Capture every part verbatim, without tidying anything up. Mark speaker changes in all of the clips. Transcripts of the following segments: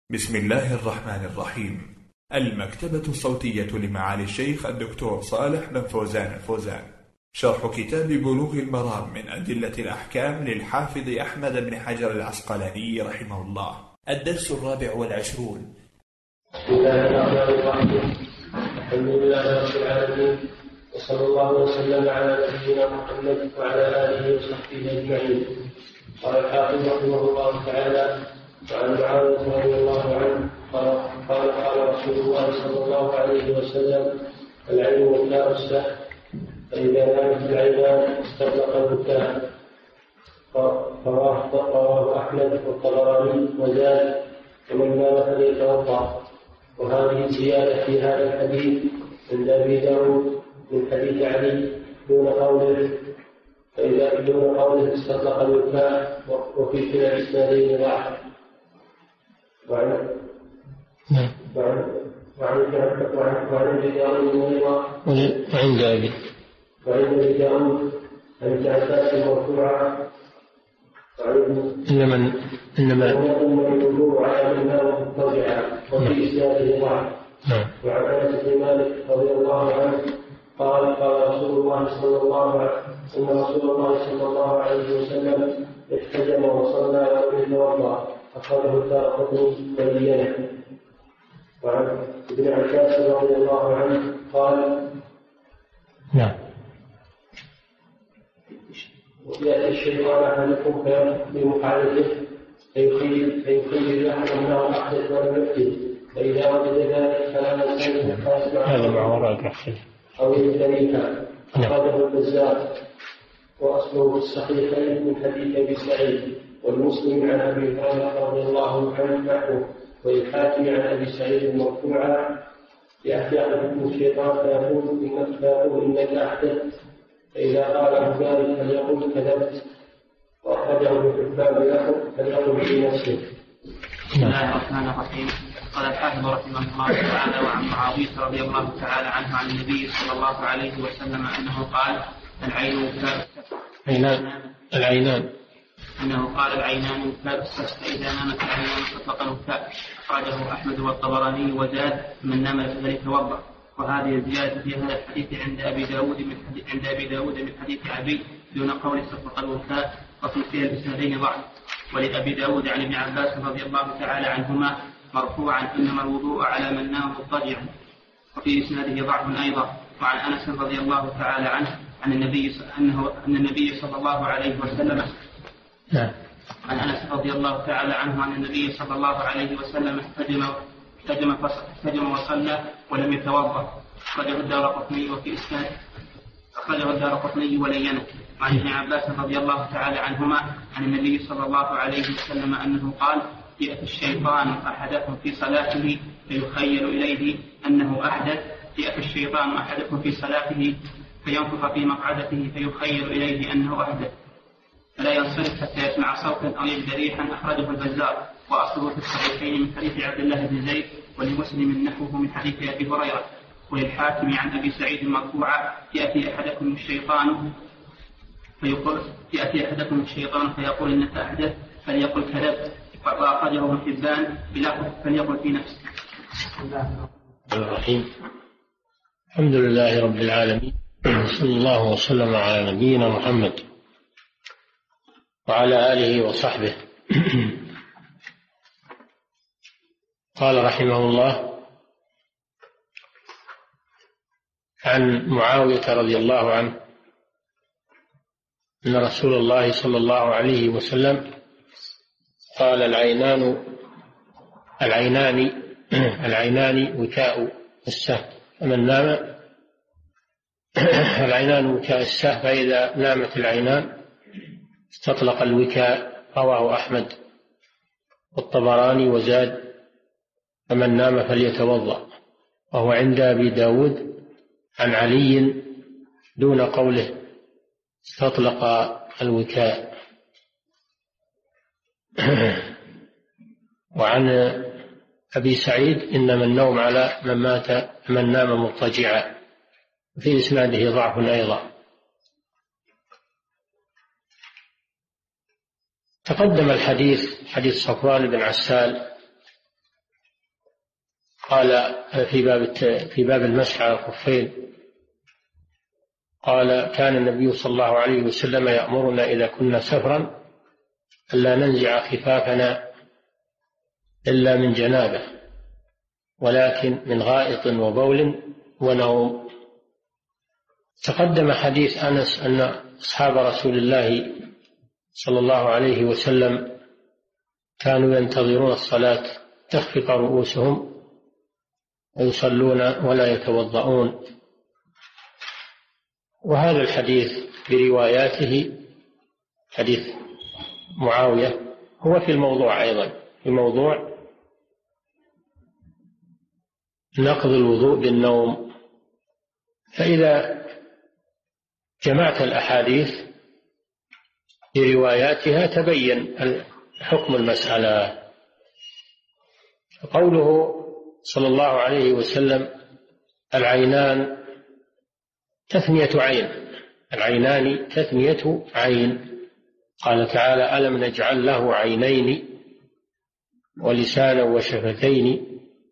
Speaker 1: بسم الله الرحمن الرحيم. المكتبة الصوتية لمعالي الشيخ الدكتور صالح بن فوزان الفوزان، شرح كتاب بلوغ المرام من أدلة الأحكام للحافظ أحمد بن حجر العسقلاني رحمه الله. الدرس الرابع والعشرون.
Speaker 2: بسم الله الرحمن الرحيم. الحمد لله رب العالمين، وصلى الله وسلم على نبينا محمد وعلى آله وصحبه أجمعين. قال الحافظ رحمه الله تعالى: وعن معاوية رضي الله عنه قال قال رسول الله صلى الله عليه وسلم: العين وكاء السهم، فإذا نامت العينان استطلق البكاء. رواه أحمد والطبراني وزاد: ومن نام فليتوضأ. وهذه الزيادة في هذا الحديث عند أبي داود من حديث علي دون قوله فإذا دون قوله استطلق البكاء، وفي كلا الإسنادين ضعف. وعن وعن وعن وعن أبي داود
Speaker 3: وعند أبي
Speaker 2: وعند أبي داود عن جعفر مرفوعا:
Speaker 3: إنما إنما
Speaker 2: الوضوء على من نام مضطجعا، وفي إسناده ضعف. وعن أنس بن مالك رضي الله عنه قال: قال رسول الله صلى الله عليه وسلم: إن رسول الله صلى الله عليه وسلم احتجم وصلى ولم يتوضأ، أخرجه الدارقطني وبينه. وعن ابن عباس رضي الله عنه قال:
Speaker 3: نعم
Speaker 2: يأتي الشيطان أحدكم بمحاربه فيخيل فيخيل أحد أنه أحدث ولم يحدث، فإذا وجد ذلك فلا ينسى
Speaker 3: هذا مع وراء الرحل
Speaker 2: أو يمتلكها. أخرجه البزار وأصله في الصحيحين من حديث أبي سعيد والمسلم عن أبي هريرة رضي الله عنه نحوه، والحاكم عن أبي سعيد مرفوعا: يأتي أحدكم الشيطان فيقول إنك فيقول إنك أحدث، فإذا قال ذلك فليقل كذبت. وأخرجه ابن حبان بلفظ فليقل في نفسه.
Speaker 4: بسم الله الرحمن الرحيم. قال الحافظ رحمه الله تعالى: وعن معاوية رضي الله تعالى عنه عن النبي صلى الله عليه وسلم أنه قال: العين وكاء
Speaker 3: العينان
Speaker 4: أنه قال: العينان وكاء السهم، فإذا نامت العينان استطلق الوكاء. أخرجه أحمد والطبراني وزاد: من نام فليتوضأ. وهذه الزيادة في هذا الحديث عند أبي داود من حديث عند أبي داود من حديث أبي دون قول استطلق الوكاء، وفي كلا الإسنادين ضعف. ولأبي داود عن ابن عباس رضي الله تعالى عنهما مرفوعا: إنما الوضوء على من نام مضطجعا، وفي إسناده ضعف أيضا. وعن أنس رضي الله تعالى عنه عن النبي أنه أن النبي صلى الله عليه وسلم عن أنس رضي الله تعالى عنه عن النبي صلى الله عليه وسلم احتجم احتجم وصلى ولم يتوضأ. أخرجه الدارقطني وفي إسناد أخرجه الدارقطني ولينه. عن ابن عباس رضي الله تعالى عنهما عن النبي صلى الله عليه وسلم أنه قال: يأتي الشيطان أحدكم في صلاته فيخيل إليه أنه أحدث يأتي الشيطان أحدكم في صلاته فينفخ في مقعدته فيخيل إليه أنه أحدث، فلا ينصرف حتى يسمع صوتا أو يجد ريحا. أخرجه البزار وأصله في الصحيحين من حديث عبد الله بن زيد، ولمسلم نحوه من حديث أبي هريرة. وللحاكم عن أبي سعيد مرفوعا: يأتي أحدكم الشيطان فيقول يأتي أحدكم الشيطان فيقول إنك أحدث، فليقل كذبت. وأخرجه ابن حبان بلفظ فليقل في نفسه.
Speaker 3: الرحيم. الحمد لله رب العالمين، صلى الله وسلم على نبينا محمد وعلى آله وصحبه. قال رحمه الله: عن معاوية رضي الله عنه أن رسول الله صلى الله عليه وسلم قال: العينان العينان العينان وكاء السهم، فمن نام العينان وكاء السهم، فإذا نامت العينان استطلق الوكاء. رواه أحمد والطبراني وزاد: فمن نام فليتوضأ. وهو عند أبي داود عن علي دون قوله استطلق الوكاء. وعن أبي سعيد: إنما النوم على من مات من نام مضطجعا، في إسناده ضعف أيضا. تقدم الحديث حديث صفوان بن عسال قال في باب في باب المسح على الخفين، قال كان النبي صلى الله عليه وسلم يأمرنا إذا كنا سفرا ألا ننزع خفافنا إلا من جنابه، ولكن من غائط وبول ونوم. تقدم حديث أنس أن أصحاب رسول الله صلى الله عليه وسلم كانوا ينتظرون الصلاة تخفق رؤوسهم ويصلون ولا يتوضؤون، وهذا الحديث برواياته حديث معاوية هو في الموضوع أيضا، في موضوع نقض الوضوء بالنوم. فإذا جمعت الأحاديث برواياتها تبين حكم المسألة. قوله صلى الله عليه وسلم العينان تثنية عين، العينان تثنية عين. قال تعالى ألم نجعل له عينين ولسانا وشفتين.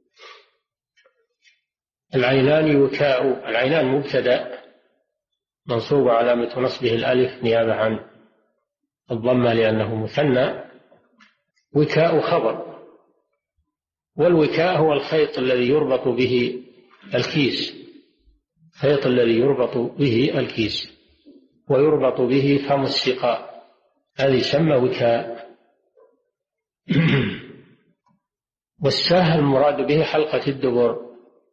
Speaker 3: العينان وكاء، العينان مبتدأ منصوب علامة نصبه الألف نيابة عن الضمة لأنه مثنى. وكاء خبر، والوكاء هو الخيط الذي يربط به الكيس، الخيط الذي يربط به الكيس ويربط به فم السقاء، هذا يسمى وكاء. والساه المراد به حلقة الدبر.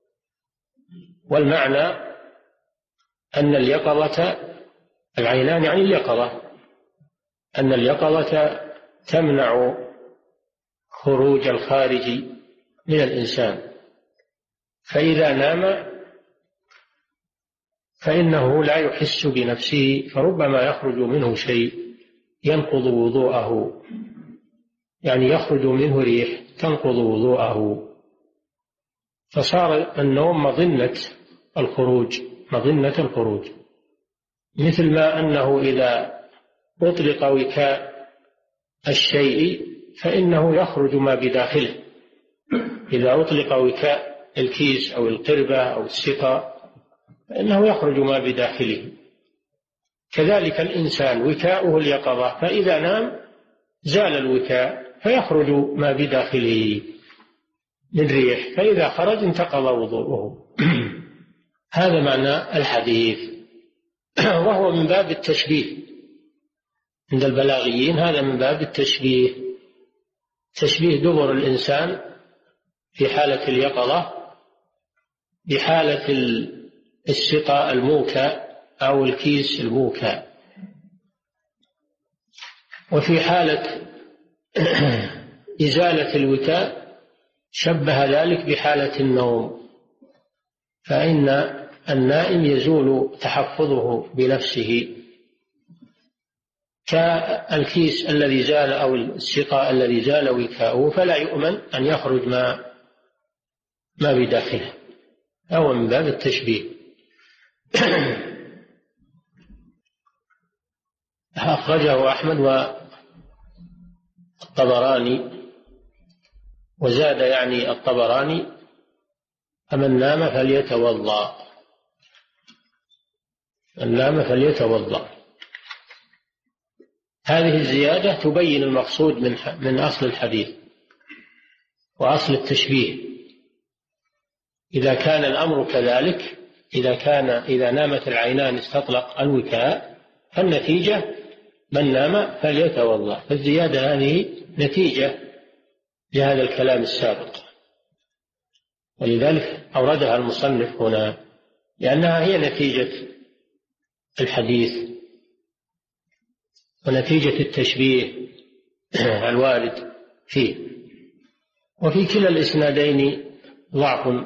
Speaker 3: والمعنى أن اليقظة، العينان يعني اليقظة، أن اليقظة تمنع خروج الخارج من الإنسان، فإذا نام فإنه لا يحس بنفسه، فربما يخرج منه شيء ينقض وضوءه، يعني يخرج منه ريح تنقض وضوءه، فصار النوم مظنة الخروج، مظنة الخروج. مثل ما أنه إذا أطلق وكاء الشيء فإنه يخرج ما بداخله، إذا أطلق وكاء الكيس أو القربة أو السقاء فإنه يخرج ما بداخله. كذلك الإنسان وكاؤه اليقظة، فإذا نام زال الوكاء فيخرج ما بداخله من ريح، فإذا خرج انتقض وضوءه. هذا معنى الحديث، وهو من باب التشبيه عند البلاغيين، هذا من باب التشبيه، تشبيه دبر الإنسان في حالة اليقظة بحالة السقاء الموكى أو الكيس الموكى، وفي حالة إزالة الوكاء شبه ذلك بحالة النوم، فإن النائم يزول تحفظه بنفسه كالكيس الذي زال أو السقاء الذي زال وكاؤه، فلا يؤمن أن يخرج ما ما بداخله، أو من باب التشبيه. أخرجه أحمد والطبراني، وزاد يعني الطبراني فمن نام فليتوضأ، من نام فليتوضأ. هذه الزيادة تبين المقصود من من أصل الحديث وأصل التشبيه. إذا كان الأمر كذلك، إذا كان إذا نامت العينان استطلق الوكاء، فالنتيجة من نام فليتوضأ، فالزيادة هذه نتيجة لهذا الكلام السابق، ولذلك أوردها المصنف هنا لأنها هي نتيجة الحديث ونتيجة التشبيه الوارد فيه. وفي كلا الإسنادين ضعف،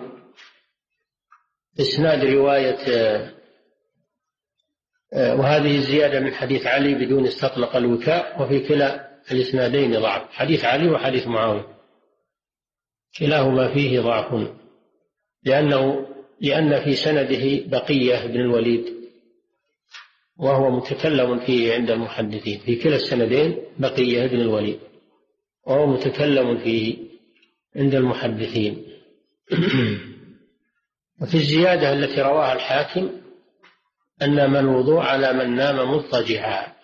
Speaker 3: إسناد رواية وهذه الزيادة من حديث علي بدون استطلق الوكاء، وفي كلا الإسنادين ضعف، حديث علي وحديث معاوية كلاهما فيه ضعف، لأنه لأن في سنده بقية بن الوليد وهو متكلم فيه عند المحدثين، في كلا السندين بقية بن الوليد وهو متكلم فيه عند المحدثين، وفي الزيادة التي رواها الحاكم أنما الوضوء على من نام مضطجعا.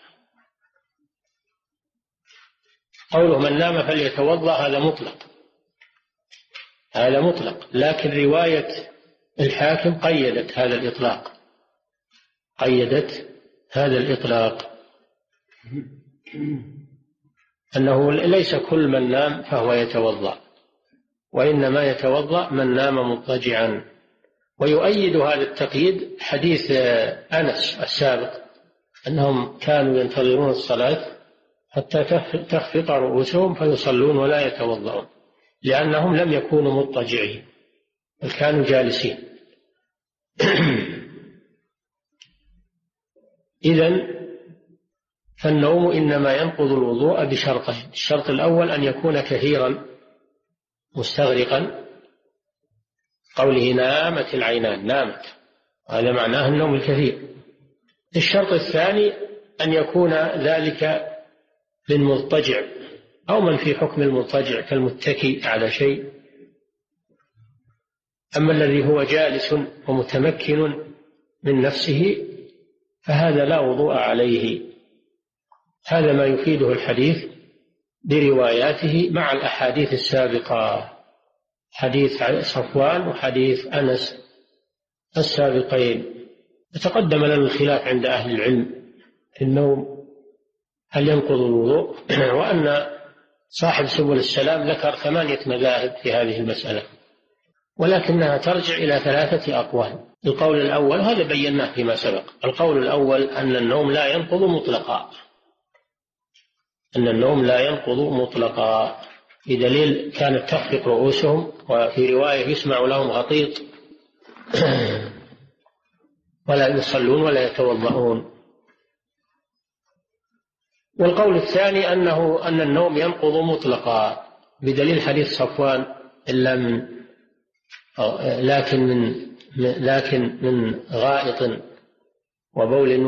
Speaker 3: قوله من نام فليتوضأ هذا مطلق، هذا مطلق، لكن رواية الحاكم قيدت هذا الإطلاق، قيدت هذا الإطلاق أنه ليس كل من نام فهو يتوضأ، وإنما يتوضأ من نام مضطجعا. ويؤيد هذا التقييد حديث أنس السابق أنهم كانوا ينتظرون الصلاة حتى تخفق رؤوسهم فيصلون ولا يتوضؤون، لأنهم لم يكونوا مضطجعين بل كانوا جالسين. إذن فالنوم إنما ينقض الوضوء بشرطين: الشرط الأول أن يكون كثيرا مستغرقا، قوله نامت العينان، نامت، هذا معناه النوم الكثير. الشرط الثاني أن يكون ذلك من مضطجع أو من في حكم المضطجع كالمتكي على شيء. أما الذي هو جالس ومتمكن من نفسه فهذا لا وضوء عليه. هذا ما يفيده الحديث برواياته مع الأحاديث السابقة، حديث صفوان وحديث أنس السابقين. تقدم لنا الخلاف عند أهل العلم في النوم هل ينقض الوضوء، وأن صاحب سبل السلام ذكر ثمانية مذاهب في هذه المسألة، ولكنها ترجع إلى ثلاثة أقوال. القول الأول هذا بيناه فيما سبق، القول الأول أن النوم لا ينقض مطلقا، أن النوم لا ينقض مطلقا، بدليل كانت تخفق رؤوسهم، وفي رواية يسمع لهم غطيط ولا يصلون ولا يتوضؤون. والقول الثاني أنه أن النوم ينقض مطلقا، بدليل حديث صفوان إلا من لكن من لكن من غائط وبول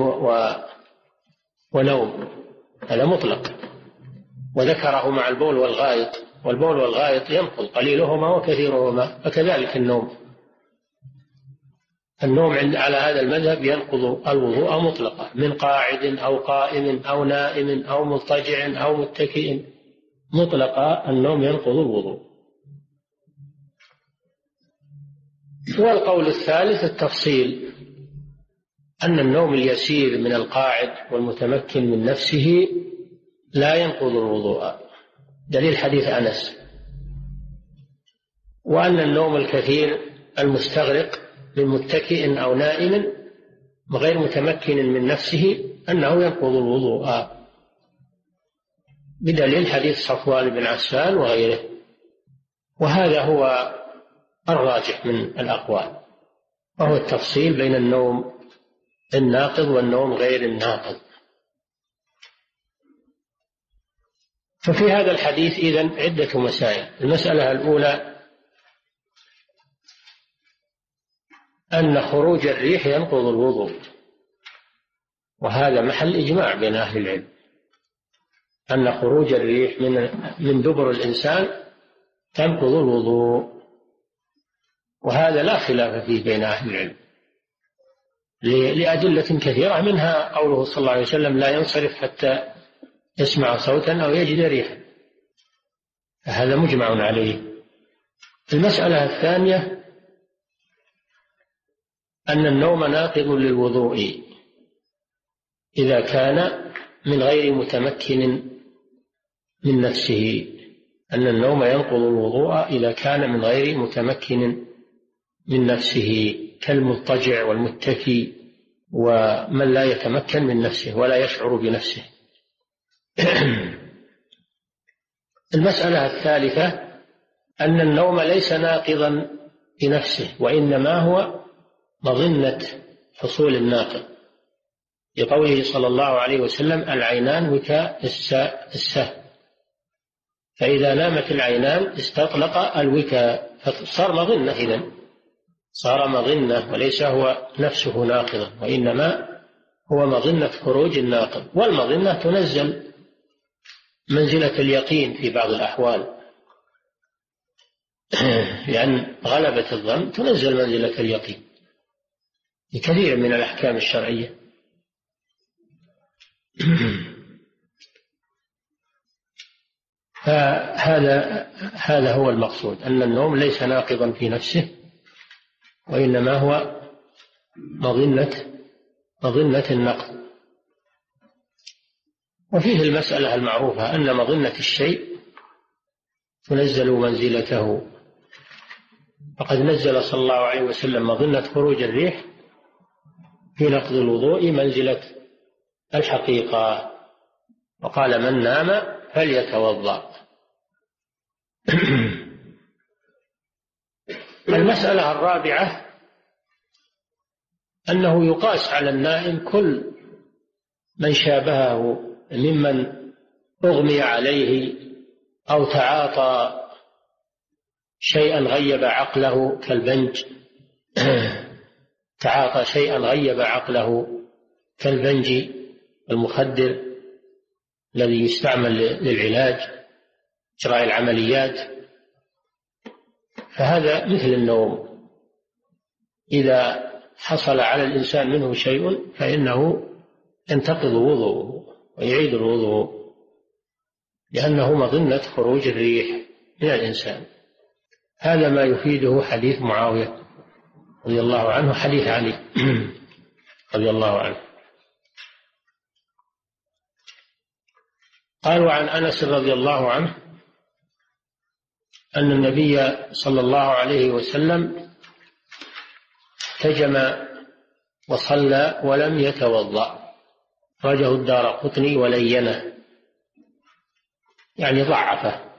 Speaker 3: ونوم، هذا مطلق، وذكره مع البول والغائط، والبول والغائط ينقض قليلهما وكثيرهما، فكذلك النوم النوم على هذا المذهب ينقض الوضوء مطلقا، من قاعد أو قائم أو نائم أو مضطجع أو متكئ، مطلقا النوم ينقض الوضوء. والقول الثالث التفصيل، أن النوم اليسير من القاعد والمتمكن من نفسه لا ينقض الوضوء، دليل حديث أنس. وأن النوم الكثير المستغرق من متكئ أو نائم غير متمكن من نفسه أنه ينقض الوضوء، بدليل حديث صفوان بن عسال وغيره. وهذا هو الراجح من الأقوال، وهو التفصيل بين النوم الناقض والنوم غير الناقض. ففي هذا الحديث إذن عدة مسائل. المسألة الأولى أن خروج الريح ينقض الوضوء، وهذا محل إجماع بين أهل العلم، أن خروج الريح من من دبر الإنسان تنقض الوضوء، وهذا لا خلاف فيه بين أهل العلم لأدلة كثيرة، منها قوله صلى الله عليه وسلم لا ينصرف حتى يسمع صوتا أو يجد ريحا، هذا مجمع عليه. المسألة الثانية أن النوم ناقض للوضوء إذا كان من غير متمكن من نفسه، أن النوم ينقض الوضوء إذا كان من غير متمكن من نفسه كالمضطجع والمتكي ومن لا يتمكن من نفسه ولا يشعر بنفسه. المسألة الثالثة أن النوم ليس ناقضا بنفسه، وإنما هو مظنة حصول الناقض، لقوله صلى الله عليه وسلم العينان وكاء السهم، فإذا نامت العينان استطلق الوكاء، فصار مظنة، إذن صار مظنة وليس هو نفسه ناقضا، وإنما هو مظنة خروج الناقض. والمظنة تنزل منزلة اليقين في بعض الأحوال، لأن غلبة الظن تنزل منزلة اليقين لكثير من الأحكام الشرعية. فهذا هذا هو المقصود، أن النوم ليس ناقضا في نفسه، وإنما هو مظنة مظنة النقض. وفيه المسألة المعروفة أن مظنة الشيء تنزل منزلته، فقد نزل صلى الله عليه وسلم مظنة خروج الريح في نقض الوضوء منزلة الحقيقة، وقال من نام فليتوضأ. المسألة الرابعة أنه يقاس على النائم كل من شابهه ممن أغمي عليه أو تعاطى شيئا غيب عقله كالبنج تعاطى شيئا غيب عقله كالبنج المخدر الذي يستعمل للعلاج إجراء العمليات، فهذا مثل النوم، إذا حصل على الإنسان منه شيء فإنه ينتقض وضوءه ويعيد الوضوء، لأنه مظنة خروج الريح من الإنسان. هذا ما يفيده حديث معاوية رضي الله عنه، حديث علي رضي الله عنه. قالوا عن أنس رضي الله عنه أن النبي صلى الله عليه وسلم احتجم وصلى ولم يتوضأ، رجه الدارقطني ولينه، يعني ضعفه،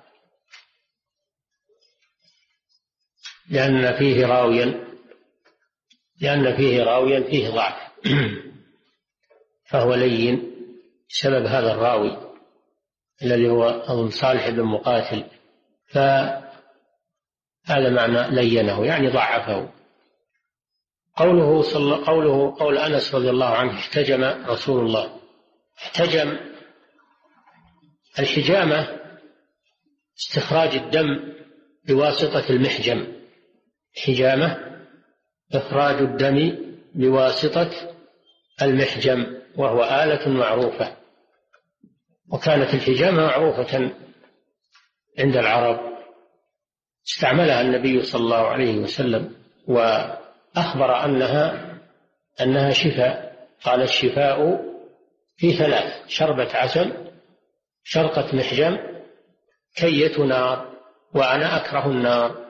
Speaker 3: لأن فيه راويا لأن فيه راويا فيه ضعف فهو لين بسبب هذا الراوي الذي هو أظن صالح بن مقاتل، فهذا معنى لينه يعني ضعفه. قوله صلى قوله قول أنس رضي الله عنه احتجم رسول الله، احتجم الحجامة استخراج الدم بواسطة المحجم، حجامة إخراج الدم بواسطة المحجم، وهو آلة معروفة، وكانت الحجامة معروفة عند العرب، استعملها النبي صلى الله عليه وسلم وأخبر أنها أنها شفاء، قال الشفاء في ثلاث: شربة عسل، شرقة محجم، كية نار، وأنا أكره النار.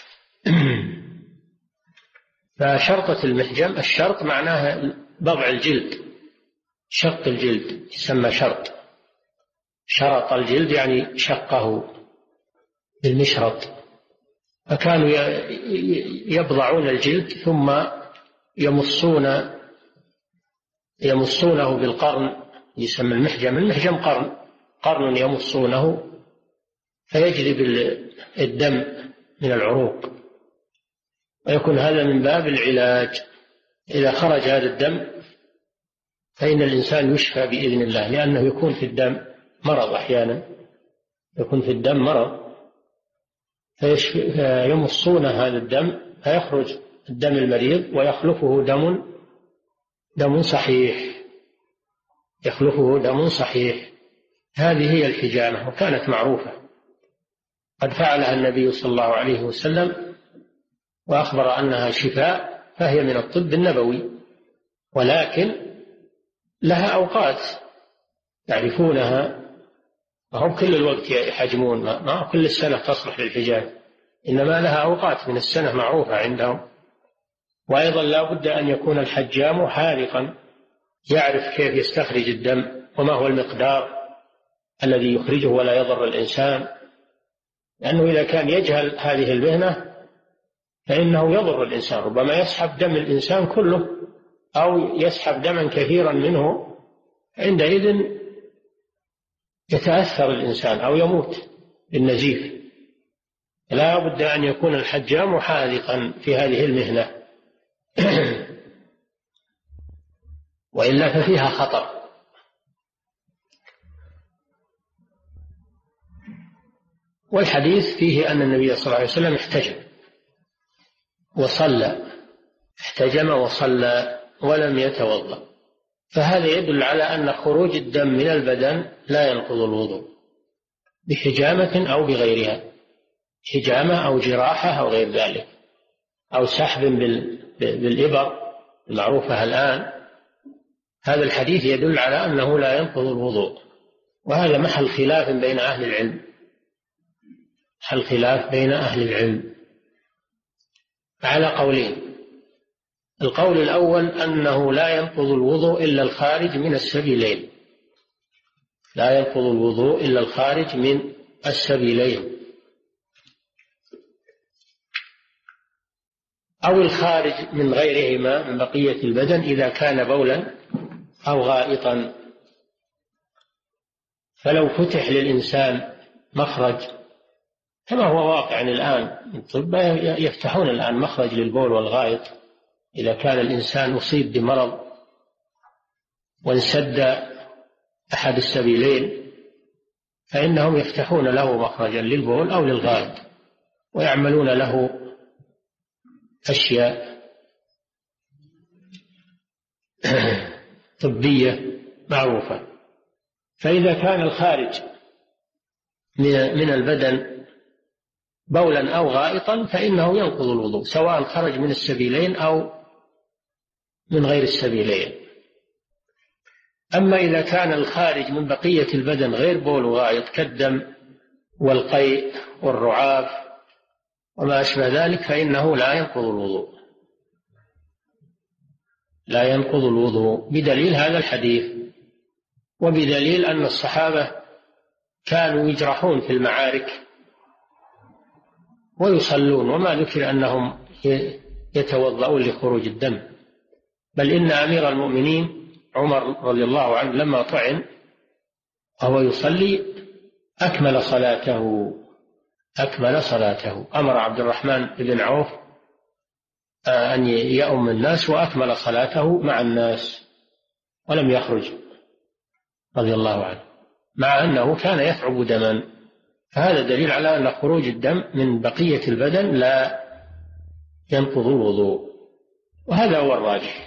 Speaker 3: فشرقة المحجم، الشرق معناها بضع الجلد، شق الجلد يسمى شرق، شرق الجلد يعني شقه بالمشرط، فكانوا يبضعون الجلد ثم يمصون يمصونه بالقرن، يسمى المحجم، المحجم قرن قرن يمصونه فيجذب الدم من العروق، ويكون هذا من باب العلاج. إذا خرج هذا الدم فإن الإنسان يشفى بإذن الله، لأنه يكون في الدم مرض، أحيانا يكون في الدم مرض فيمصون هذا الدم فيخرج الدم المريض ويخلفه دم دم صحيح يخلفه دم صحيح. هذه هي الحجامة، وكانت معروفة، قد فعلها النبي صلى الله عليه وسلم وأخبر أنها شفاء، فهي من الطب النبوي، ولكن لها أوقات يعرفونها، وهم كل الوقت يحجمون، ما كل السنة تصلح للحجام، إنما لها أوقات من السنة معروفة عندهم. وأيضا لا بد أن يكون الحجام حارقا، يعرف كيف يستخرج الدم وما هو المقدار الذي يخرجه ولا يضر الإنسان، لأنه إذا كان يجهل هذه المهنة فإنه يضر الإنسان، ربما يسحب دم الإنسان كله أو يسحب دما كثيرا منه، عندئذ يتأثر الإنسان أو يموت بالنزيف. لا بد أن يكون الحجام حاذقا في هذه المهنة وإلا ففيها خطر. والحديث فيه أن النبي صلى الله عليه وسلم احتجم وصلى، احتجم وصلى ولم يتوضأ، فهذا يدل على أن خروج الدم من البدن لا ينقض الوضوء بحجامة أو بغيرها، حجامة أو جراحة أو غير ذلك، أو سحب بالإبر المعروفة الآن. هذا الحديث يدل على أنه لا ينقض الوضوء، وهذا محل خلاف بين أهل العلم، محل خلاف بين أهل العلم على قولين. القول الأول أنه لا ينقض الوضوء إلا الخارج من السبيلين، لا ينقض الوضوء إلا الخارج من السبيلين، أو الخارج من غيرهما من بقية البدن إذا كان بولا أو غائطا. فلو فتح للإنسان مخرج كما هو واقع الآن، الطب يفتحون الآن مخرج للبول والغائط، إذا كان الإنسان أصيب بمرض وانسد أحد السبيلين فإنهم يفتحون له مخرجا للبول أو للغائط ويعملون له أشياء طبية معروفة. فإذا كان الخارج من البدن بولا أو غائطا فإنه ينقض الوضوء، سواء خرج من السبيلين أو من غير السبيلين. أما إذا كان الخارج من بقية البدن غير بول وغائط كالدم والقيء والرعاف وما أشبه ذلك فإنه لا ينقض الوضوء، لا ينقض الوضوء، بدليل هذا الحديث، وبدليل أن الصحابة كانوا يجرحون في المعارك ويصلون، وما ذكر أنهم يتوضؤون لخروج الدم. بل إن أمير المؤمنين عمر رضي الله عنه لما طعن وهو يصلي أكمل صلاته أكمل صلاته أمر عبد الرحمن بن عوف أن يؤم الناس وأكمل صلاته مع الناس ولم يخرج رضي الله عنه، مع أنه كان يثعب دما. فهذا دليل على أن خروج الدم من بقية البدن لا ينقض الوضوء، وهذا هو الراجح.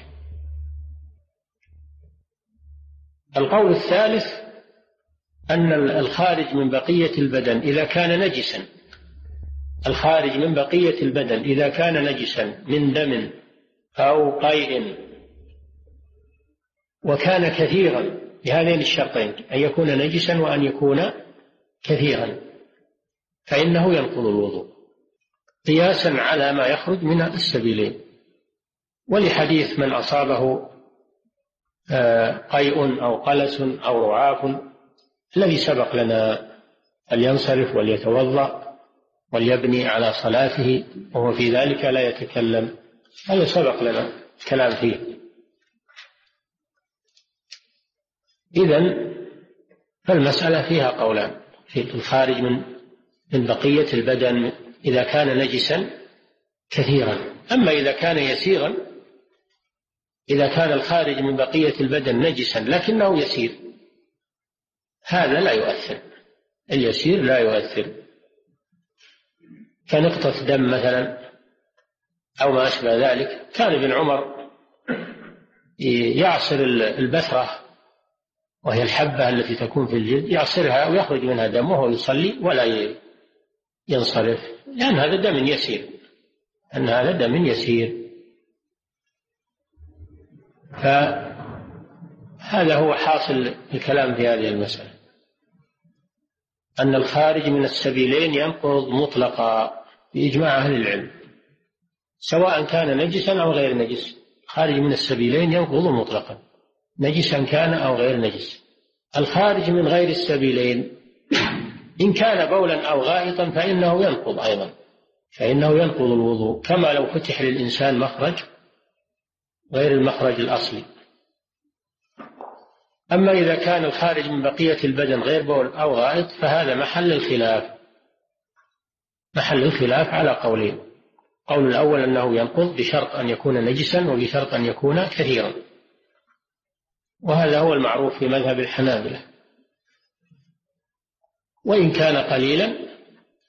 Speaker 3: القول الثالث أن الخارج من بقية البدن إذا كان نجسا، الخارج من بقية البدن إذا كان نجسا من دم أو قيء وكان كثيرا، بهذين الشرطين أن يكون نجسا وأن يكون كثيرا، فإنه ينقض الوضوء قياسا على ما يخرج من السبيلين، ولحديث من أصابه قيء أو قلس أو رعاف الذي سبق لنا فلينصرف وليتوضأ وليبني على صلاته وهو في ذلك لا يتكلم، هذا سبق لنا الكلام فيه. إذن فالمسألة فيها قولان في الخارج من من بقية البدن إذا كان نجسا كثيرا. أما إذا كان يسيرا، إذا كان الخارج من بقية البدن نجسا لكنه يسير، هذا لا يؤثر، اليسير لا يؤثر، كنقطة دم مثلا أو ما أشبه ذلك. كان ابن عمر يعصر البثرة وهي الحبة التي تكون في الجلد، يعصرها ويخرج منها دم وهو يصلي ولا ينصرف، لأن هذا دم يسير، أن هذا دم يسير. فهذا هو حاصل الكلام في هذه المسألة، أن الخارج من السبيلين ينقض مطلقا بإجماع أهل العلم، سواء كان نجسا أو غير نجس، خارج من السبيلين ينقض مطلقا نجسا كان أو غير نجس. الخارج من غير السبيلين إن كان بولا أو غائطا فإنه ينقض أيضا، فإنه ينقض الوضوء كما لو فتح للإنسان مخرج غير المخرج الأصلي. أما إذا كان الخارج من بقية البدن غير بول أو غائط فهذا محل الخلاف، محل الخلاف على قولين. قول الأول أنه ينقض بشرط أن يكون نجسا وبشرط أن يكون كثيرا، وهذا هو المعروف في مذهب الحنابلة. وإن كان قليلا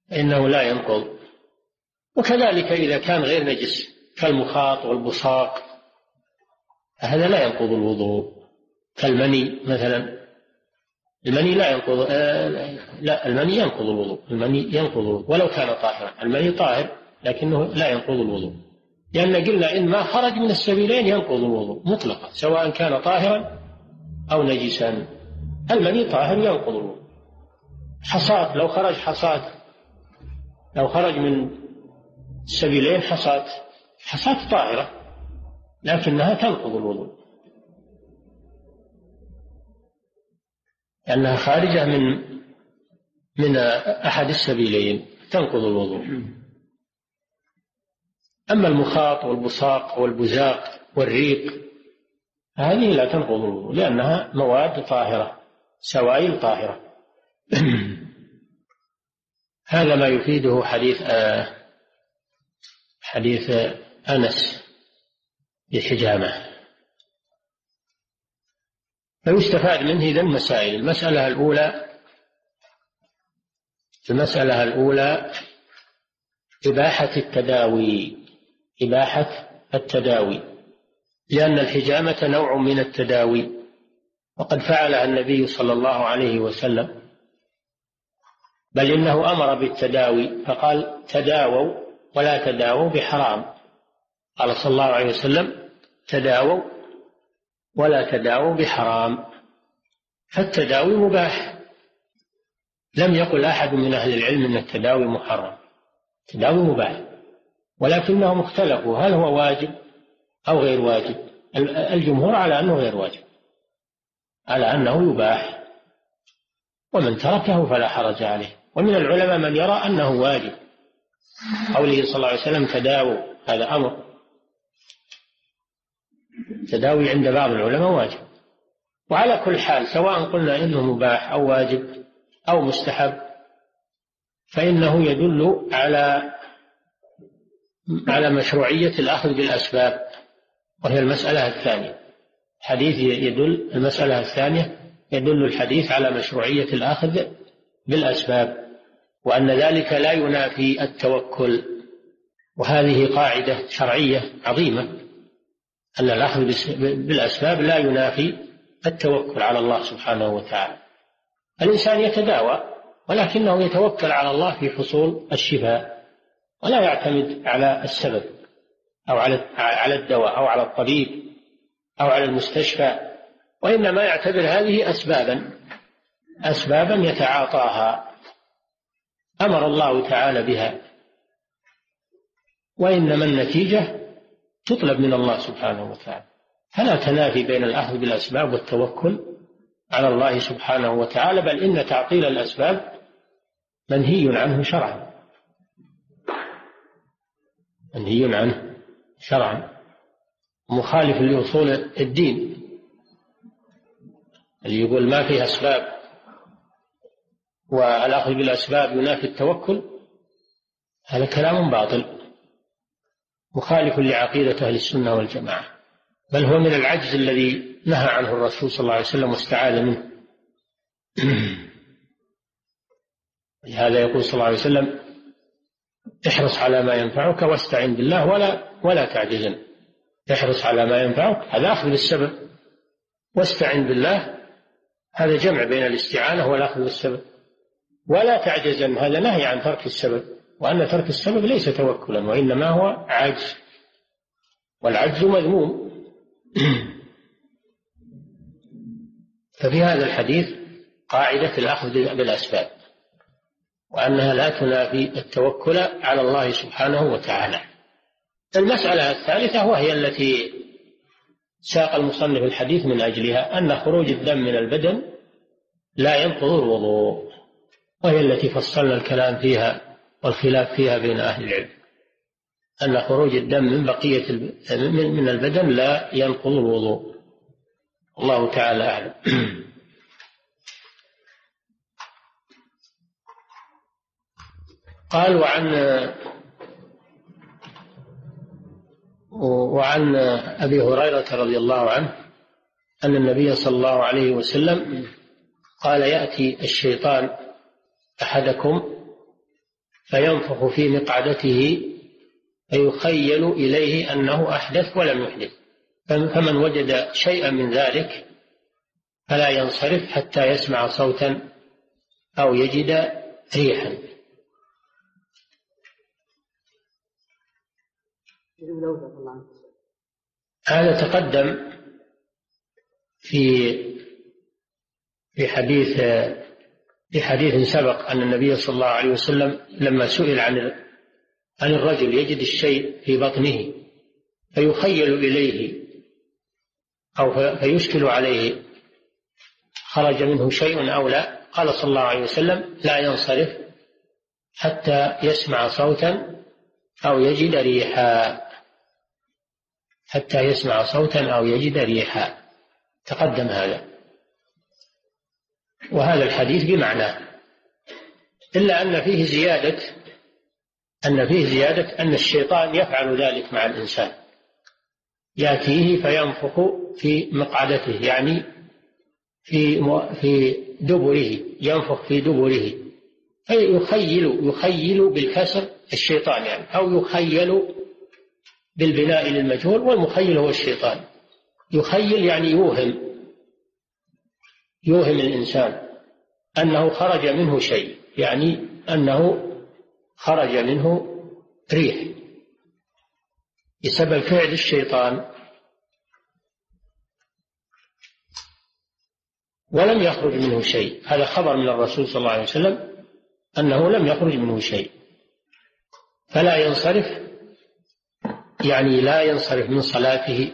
Speaker 3: إنه لا ينقض. وكذلك إذا كان غير نجس كالمخاط والبصاق هذا لا ينقض الوضوء. كالمني مثلا، المني لا ينقض آه لا المني ينقض الوضوء، المني ينقض الوضوء ولو كان طاهرا. المني طاهر لكنه لا ينقض الوضوء، لأن قلنا إن ما خرج من السبيلين ينقض الوضوء مطلقا سواء كان طاهرا أو نجسا. المني طاهر ينقض الوضوء. حصاة لو خرج حصاة، لو خرج من السبيلين حصاة، حصاة طاهرة لكنها تنقض الوضوء لأنها خارجة من من أحد السبيلين تنقض الوضوء. أما المخاط والبصاق والبزاق والريق هذه لا تنقض الوضوء لأنها مواد طاهرة، سوائل طاهرة. هذا ما يفيده حديث آه حديث أنس بالحجامة. فيستفاد منه إذن مسائل. المسألة الأولى المسألة الأولى إباحة التداوي، إباحة التداوي، لأن الحجامة نوع من التداوي وقد فعلها النبي صلى الله عليه وسلم، بل إنه أمر بالتداوي فقال تداووا ولا تداووا بحرام. قال صلى الله عليه وسلم تداووا ولا تداووا بحرام. فالتداوي مباح، لم يقل أحد من أهل العلم أن التداوي محرم، التداوي مباح، ولكنهم اختلفوا هل هو واجب أو غير واجب. الجمهور على أنه غير واجب، على أنه يباح، ومن تركه فلا حرج عليه. ومن العلماء من يرى أنه واجب، قوله صلى الله عليه وسلم تداووا، هذا أمر. تداوي عند بعض العلماء واجب. وعلى كل حال سواء قلنا إنه مباح أو واجب أو مستحب فإنه يدل على على مشروعية الأخذ بالأسباب، وهي المسألة الثانية. حديث يدل المسألة الثانية يدل الحديث على مشروعية الأخذ بالأسباب، وأن ذلك لا ينافي التوكل. وهذه قاعدة شرعية عظيمة، أن الأخذ بالأسباب لا ينافي التوكل على الله سبحانه وتعالى. الإنسان يتداوى ولكنه يتوكل على الله في حصول الشفاء، ولا يعتمد على السبب أو على الدواء أو على الطبيب أو على المستشفى، وإنما يعتبر هذه أسبابا أسبابا يتعاطاها أمر الله تعالى بها، وإنما النتيجة تطلب من الله سبحانه وتعالى. فلا تنافي بين الأخذ بالأسباب والتوكل على الله سبحانه وتعالى، بل إن تعطيل الأسباب منهي عنه شرعا، منهي عنه شرعا، مخالف لأصول الدين. اللي يقول ما فيه أسباب والأخذ بالأسباب ينافي التوكل هذا كلام باطل مخالف لعقيدة أهل السنة والجماعة، بل هو من العجز الذي نهى عنه الرسول صلى الله عليه وسلم واستعاذ منه. لهذا يقول صلى الله عليه وسلم احرص على ما ينفعك واستعن بالله ولا ولا تعجزن. احرص على ما ينفعك هذا أخذ بالسبب، واستعن بالله هذا جمع بين الاستعانة والأخذ بالسبب. ولا تعجزن هذا نهي عن ترك السبب، وأن ترك السبب ليس توكلا وإنما هو عجز، والعجز مذموم. ففي هذا الحديث قاعدة الأخذ بالأسباب، وأنها لا تنافي التوكل على الله سبحانه وتعالى. المسألة الثالثة وهي التي ساق المصنف الحديث من أجلها، أن خروج الدم من البدن لا ينقض الوضوء، وهي التي فصلنا الكلام فيها والخلاف فيها بين أهل العلم، أن خروج الدم من بقية من البدن لا ينقض الوضوء. الله تعالى أعلم. قال وعن وعن أبي هريرة رضي الله عنه أن النبي صلى الله عليه وسلم قال يأتي الشيطان أحدكم فينفخ في مقعدته فيخيل إليه أنه أحدث ولم يحدث. فمن وجد شيئا من ذلك فلا ينصرف حتى يسمع صوتا أو يجد ريحا. هذا تقدم في في حديث في حديث سبق أن النبي صلى الله عليه وسلم لما سئل عن عن الرجل يجد الشيء في بطنه فيخيل إليه أو فيشكل عليه خرج منه شيء أو لا، قال صلى الله عليه وسلم لا ينصرف حتى يسمع صوتا أو يجد ريحا، حتى يسمع صوتا أو يجد ريحا. تقدم هذا، وهذا الحديث بمعناه، إلا أن فيه زيادة أن فيه زيادة أن الشيطان يفعل ذلك مع الإنسان، يأتيه فينفخ في مقعدته، يعني في في دبره، ينفخ في دبره فيخيل يخيل بالكسر الشيطان يعني، أو يخيل بالبناء للمجهول، والمخيل هو الشيطان. يخيل يعني يوهم يوهم الإنسان أنه خرج منه شيء، يعني أنه خرج منه ريح بسبب فعل الشيطان، ولم يخرج منه شيء. هذا خبر من الرسول صلى الله عليه وسلم أنه لم يخرج منه شيء، فلا ينصرف، يعني لا ينصرف من صلاته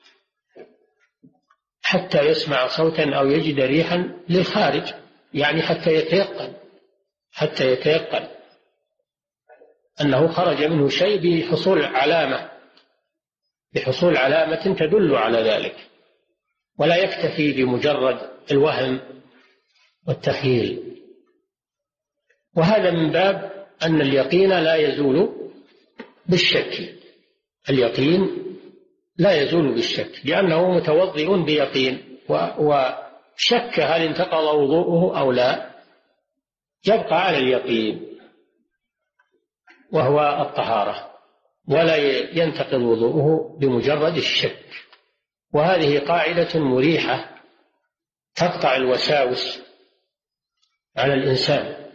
Speaker 3: حتى يسمع صوتا أو يجد ريحا للخارج، يعني حتى يتيقن حتى يتيقن أنه خرج منه شيء بحصول علامة بحصول علامة تدل على ذلك، ولا يكتفي بمجرد الوهم والتخيل. وهذا من باب أن اليقين لا يزول بالشك، اليقين لا يزول بالشك، لأنه متوضئ بيقين، وشك هل انتقض وضوءه أو لا يبقى على اليقين وهو الطهارة، ولا ينتقض وضوءه بمجرد الشك. وهذه قاعدة مريحة تقطع الوساوس على الإنسان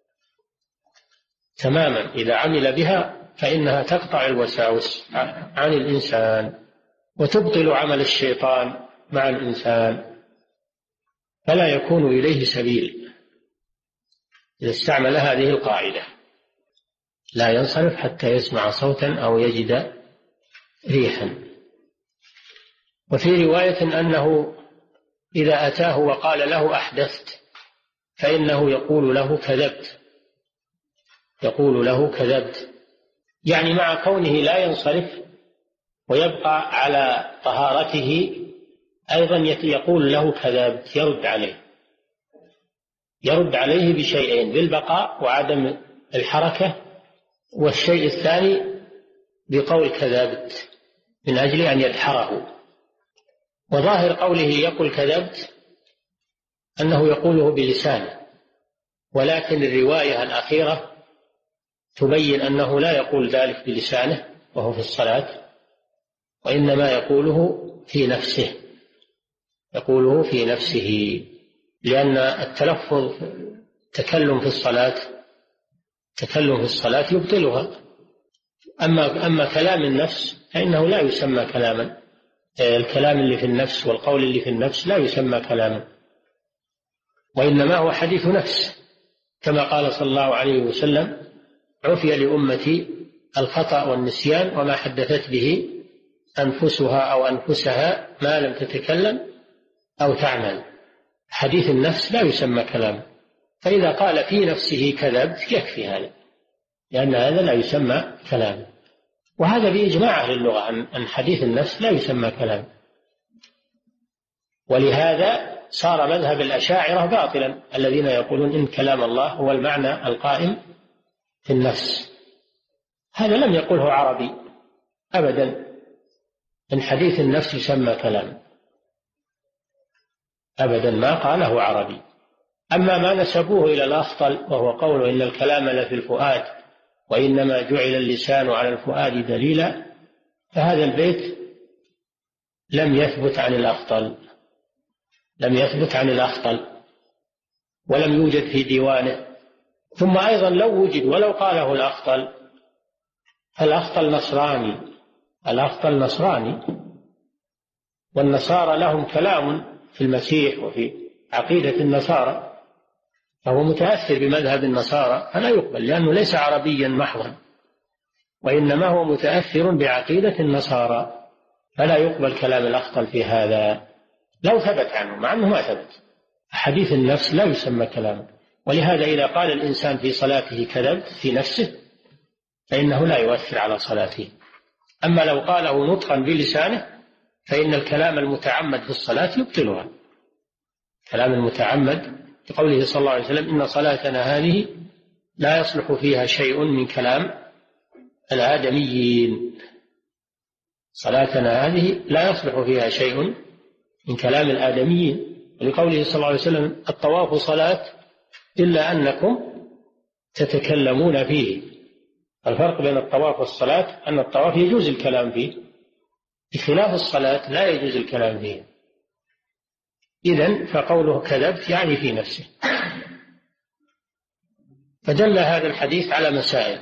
Speaker 3: تماما، إذا عمل بها فإنها تقطع الوساوس عن الإنسان وتبطل عمل الشيطان مع الإنسان، فلا يكون إليه سبيل إذا استعمل هذه القاعدة. لا ينصرف حتى يسمع صوتا أو يجد ريحا. وفي رواية أنه إذا أتاه وقال له أحدثت فإنه يقول له كذبت يقول له كذبت يعني مع كونه لا ينصرف ويبقى على طهارته أيضا يقول له كذبت، يرد عليه يرد عليه بشيئين: بالبقاء وعدم الحركة، والشيء الثاني بقول كذبت من أجل أن يدحره. وظاهر قوله يقول كذبت أنه يقوله بلسانه، ولكن الرواية الأخيرة تبين أنه لا يقول ذلك بلسانه وهو في الصلاة، وإنما يقوله في نفسه يقوله في نفسه لأن التلفظ تكلم في الصلاة تكلم في الصلاة يبطلها. أما أما كلام النفس فإنه لا يسمى كلاما، الكلام اللي في النفس والقول اللي في النفس لا يسمى كلاما، وإنما هو حديث نفس، كما قال صلى الله عليه وسلم: عفي لأمتي الخطأ والنسيان وما حدثت به أنفسها أو أنفسها ما لم تتكلم أو تعمل. حديث النفس لا يسمى كلام، فإذا قال في نفسه كذبت يكفي هذا، لأن هذا لا يسمى كلام. وهذا بإجماع أهل اللغة أن حديث النفس لا يسمى كلام. ولهذا صار مذهب الأشاعرة باطلا، الذين يقولون إن كلام الله هو المعنى القائم في النفس. هذا لم يقله عربي أبدا، إن حديث النفس يسمى كلام أبدا، ما قاله عربي. أما ما نسبوه إلى الأخطل وهو قوله إن الكلام لفي الفؤاد وإنما جعل اللسان على الفؤاد دليلا، فهذا البيت لم يثبت عن الأخطل لم يثبت عن الأخطل ولم يوجد في ديوانه. ثم أيضا لو وجد ولو قاله الأخطل، الأخطل نصراني الأخطل نصراني والنصارى لهم كلام في المسيح وفي عقيدة النصارى، فهو متأثر بمذهب النصارى فلا يقبل، لأنه ليس عربيا محضا، وإنما هو متأثر بعقيدة النصارى، فلا يقبل كلام الأخطل في هذا لو ثبت عنه، مع أنه ما ثبت. حديث النفس لا يسمى كلاما، ولهذا إذا قال الإنسان في صلاته كذبت في نفسه فإنه لا يؤثر على صلاته. أما لو قاله نطقا بلسانه فإن الكلام المتعمد في الصلاة يبطلها. كلام المتعمد بقوله صلى الله عليه وسلم: إن صلاتنا هذه لا يصلح فيها شيء من كلام الآدميين. صلاتنا هذه لا يصلح فيها شيء من كلام الآدميين. ولقوله صلى الله عليه وسلم: الطواف صلاة إلا أنكم تتكلمون فيه. الفرق بين الطواف والصلاة أن الطواف يجوز الكلام فيه، بخلاف الصلاة لا يجوز الكلام فيه. إذن فقوله كذبت يعني في نفسه. فدل هذا الحديث على مسائل.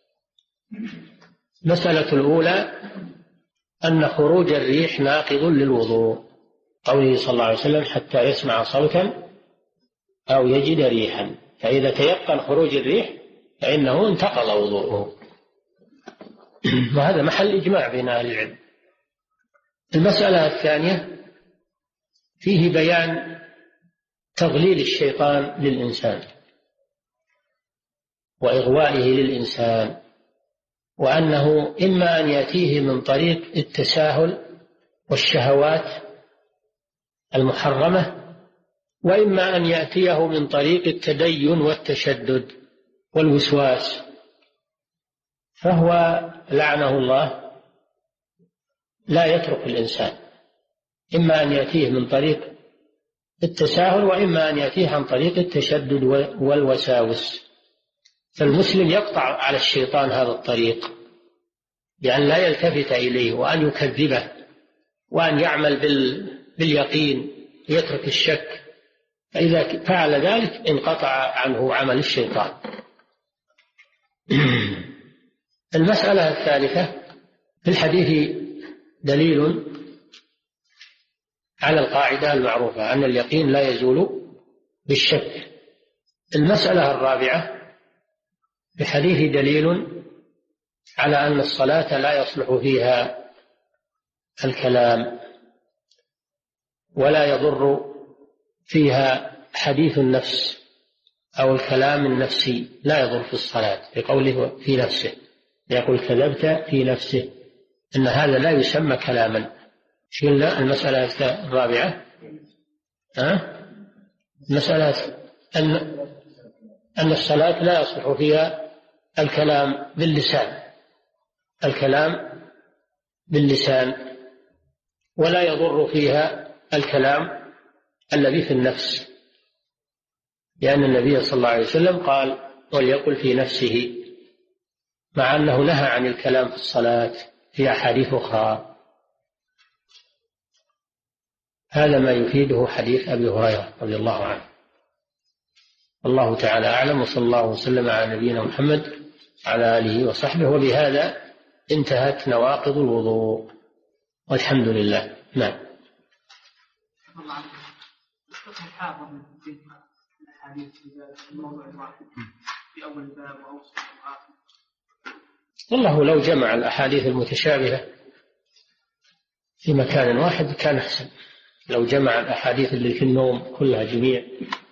Speaker 3: المسألة الأولى أن خروج الريح ناقض للوضوء، قوله صلى الله عليه وسلم: حتى يسمع صوتا أو يجد ريحا، فإذا تيقن خروج الريح فإنه انتقض وضوءه، وهذا محل إجماع بين أهل العلم. المسألة الثانية فيه بيان تضليل الشيطان للإنسان وإغوائه للإنسان، وأنه إما أن يأتيه من طريق التساهل والشهوات المحرمة، وإما أن يأتيه من طريق التدين والتشدد والوسواس، فهو لعنه الله لا يترك الإنسان، إما أن يأتيه من طريق التساهل وإما أن يأتيه عن طريق التشدد والوساوس. فالمسلم يقطع على الشيطان هذا الطريق بأن لا يلتفت إليه، وأن يكذبه، وأن يعمل باليقين، يترك الشك، فإذا فعل ذلك انقطع عنه عمل الشيطان. المسألة الثالثة: في الحديث دليل على القاعدة المعروفة أن اليقين لا يزول بالشك. المسألة الرابعة: في الحديث دليل على أن الصلاة لا يصلح فيها الكلام ولا يضر فيها حديث النفس أو الكلام النفسي، لا يضر في الصلاة، بقوله في نفسه، يقول كذبت في نفسه، إن هذا لا يسمى كلاما. شلنا المسألة الرابعة. أه؟ مسألة أن أن الصلاة لا يصلح فيها الكلام باللسان الكلام باللسان ولا يضر فيها الكلام الذي في النفس، لأن النبي صلى الله عليه وسلم قال: وليقل في نفسه، مع أنه نهى عن الكلام في الصلاة في أحاديث أخرى. هذا ما يفيده حديث أبي هريرة رضي الله عنه. الله تعالى أعلم، وصلى الله وسلم على نبينا محمد على آله وصحبه. وبهذا انتهت نواقض الوضوء، والحمد لله. نعم. والله لو جمع الأحاديث المتشابهة في مكان واحد كان أحسن. لو جمع الأحاديث اللي في النوم كلها جميع،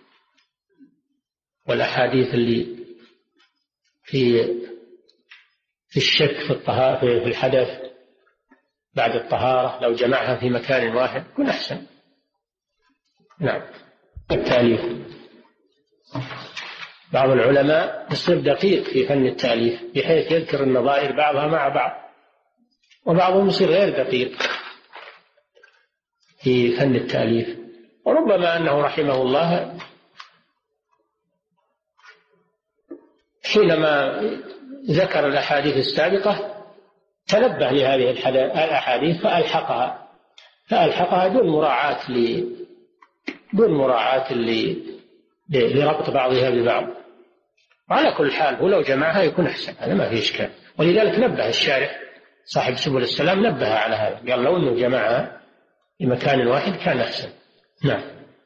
Speaker 3: والأحاديث اللي في في الشك في الطهارة في الحدث بعد الطهارة، لو جمعها في مكان واحد يكون أحسن. نعم. التأليف، بعض العلماء يصير دقيق في فن التأليف بحيث يذكر النظائر بعضها مع بعض، وبعضهم يصير غير دقيق في فن التأليف. وربما أنه رحمه الله حينما ذكر الأحاديث السابقة تنبه لهذه الأحاديث فألحقها فألحقها دون مراعاة ل دون مراعاة لربط بعضها ببعض. وعلى كل حال هو لو جمعها يكون أحسن، هذا ما في إشكال. ولذلك نبه الشارح صاحب سبل السلام نبه على هذا، قال لو أنه جمعها في مكان واحد كان أحسن. نعم.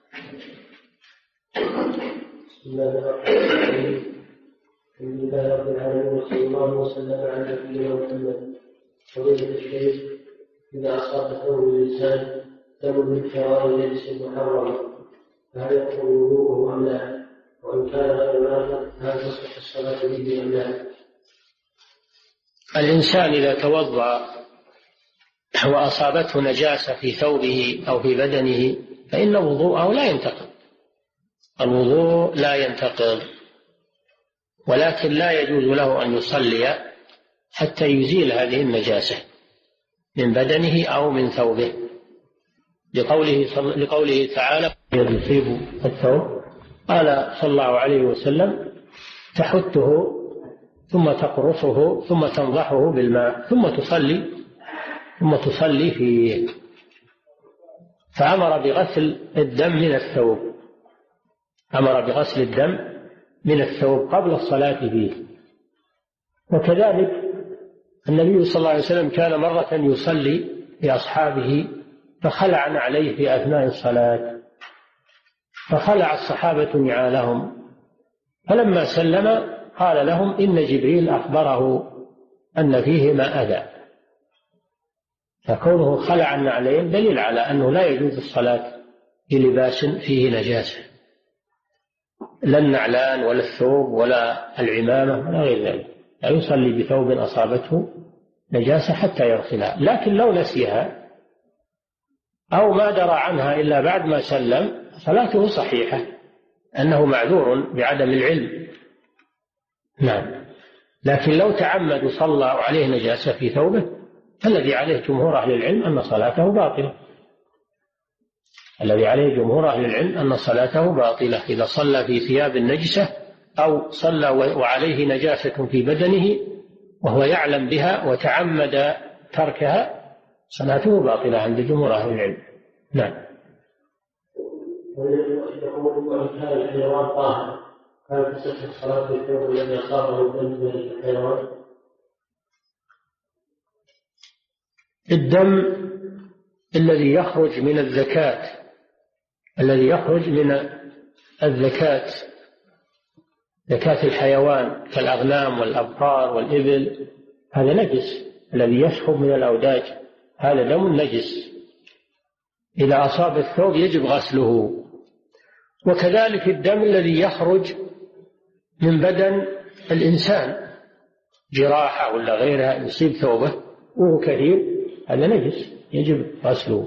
Speaker 2: بسم الله الرحمن الرحيم. الحمد لله رب العالمين وصلى الله وسلم على نبينا محمد. فضيلة الشيخ، إذا أصاب ثوب الإنسان دم من حيوان ليس محرم فهل يكون وضوءه أم لا؟ وإن كان غير ماهر هل تصح الصلاة به أم لا؟
Speaker 3: الإنسان إذا توضأ وأصابته نجاسة في ثوبه أو في بدنه فإن وضوءه لا ينتقض، الوضوء لا ينتقض، ولكن لا يجوز له أن يصلي حتى يزيل هذه النجاسة من بدنه أو من ثوبه، لقوله, لقوله تعالى يصيب الثوب، قال صلى الله عليه وسلم تحته ثم تقرصه ثم تنضحه بالماء ثم تصلي ثم تصلي فيه. فأمر بغسل الدم من الثوب، أمر بغسل الدم من الثوب قبل الصلاة فيه. وكذلك النبي صلى الله عليه وسلم كان مرة يصلي بأصحابه فخلع عليه في أثناء الصلاة، فخلع الصحابة نعالهم، فلما سلم قال لهم إن جبريل أخبره أن فيهما أذى. فكونه خلع النعلين دليل على أنه لا يجوز الصلاة بلباس فيه نجاسة، لا النعلان ولا الثوب ولا العمامة ولا غير ذلك، لا يصلي بثوب أصابته نجاسة حتى يغسلها. لكن لو نسيها أو ما درى عنها إلا بعد ما سلم صلاته صحيحة، أنه معذور بعدم العلم. نعم. لكن لو تعمد وصلى عليه نجاسة في ثوبه فالذي عليه جمهور أهل العلم أن صلاته باطلة، الذي عليه جمهور أهل العلم أن صلاته باطلة إذا صلى في ثياب النجسة أو صلى وعليه نجاسة في بدنه وهو يعلم بها وتعمد تركها صلاته باطلة عند جمهور أهل العلم. نعم.
Speaker 2: وإن كان الحيوان طاهر هل تصح الصلاة في الثوب الذي أصابه الدم من الحيوان؟
Speaker 3: الدم الذي يخرج من الزكاة الذي يخرج من الزكاة زكاة الحيوان كالأغنام والأبقار والإبل هذا نجس، الذي يسحب من الأوداج هذا دم نجس، إذا أصاب الثوب يجب غسله. وكذلك الدم الذي يخرج من بدن الإنسان جراحة ولا غيرها يصيب ثوبه وهو كثير هذا نجس يجب غسله.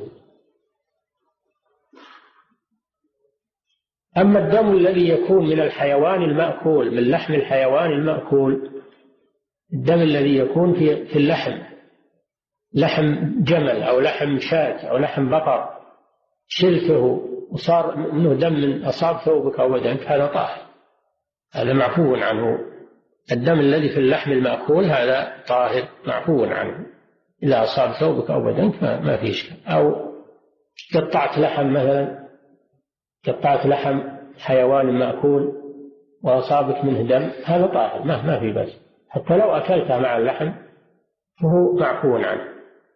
Speaker 3: أما الدم الذي يكون من الحيوان المأكول من لحم الحيوان المأكول، الدم الذي يكون في في اللحم، لحم جمل أو لحم شاة أو لحم بقر شلته وصار منه دم من أصاب ثوبك أو بدنك هذا طاهر، هذا معفو عنه. الدم الذي في اللحم المأكول هذا طاهر معفو عنه، إذا أصاب ثوبك أو بدنك ما في شيء. أو قطعت لحم مثلا، قطعت لحم حيوان مأكول وأصابك منه دم هذا طاهر ما ما في بس، حتى لو أكلتها مع اللحم فهو معفو عنه،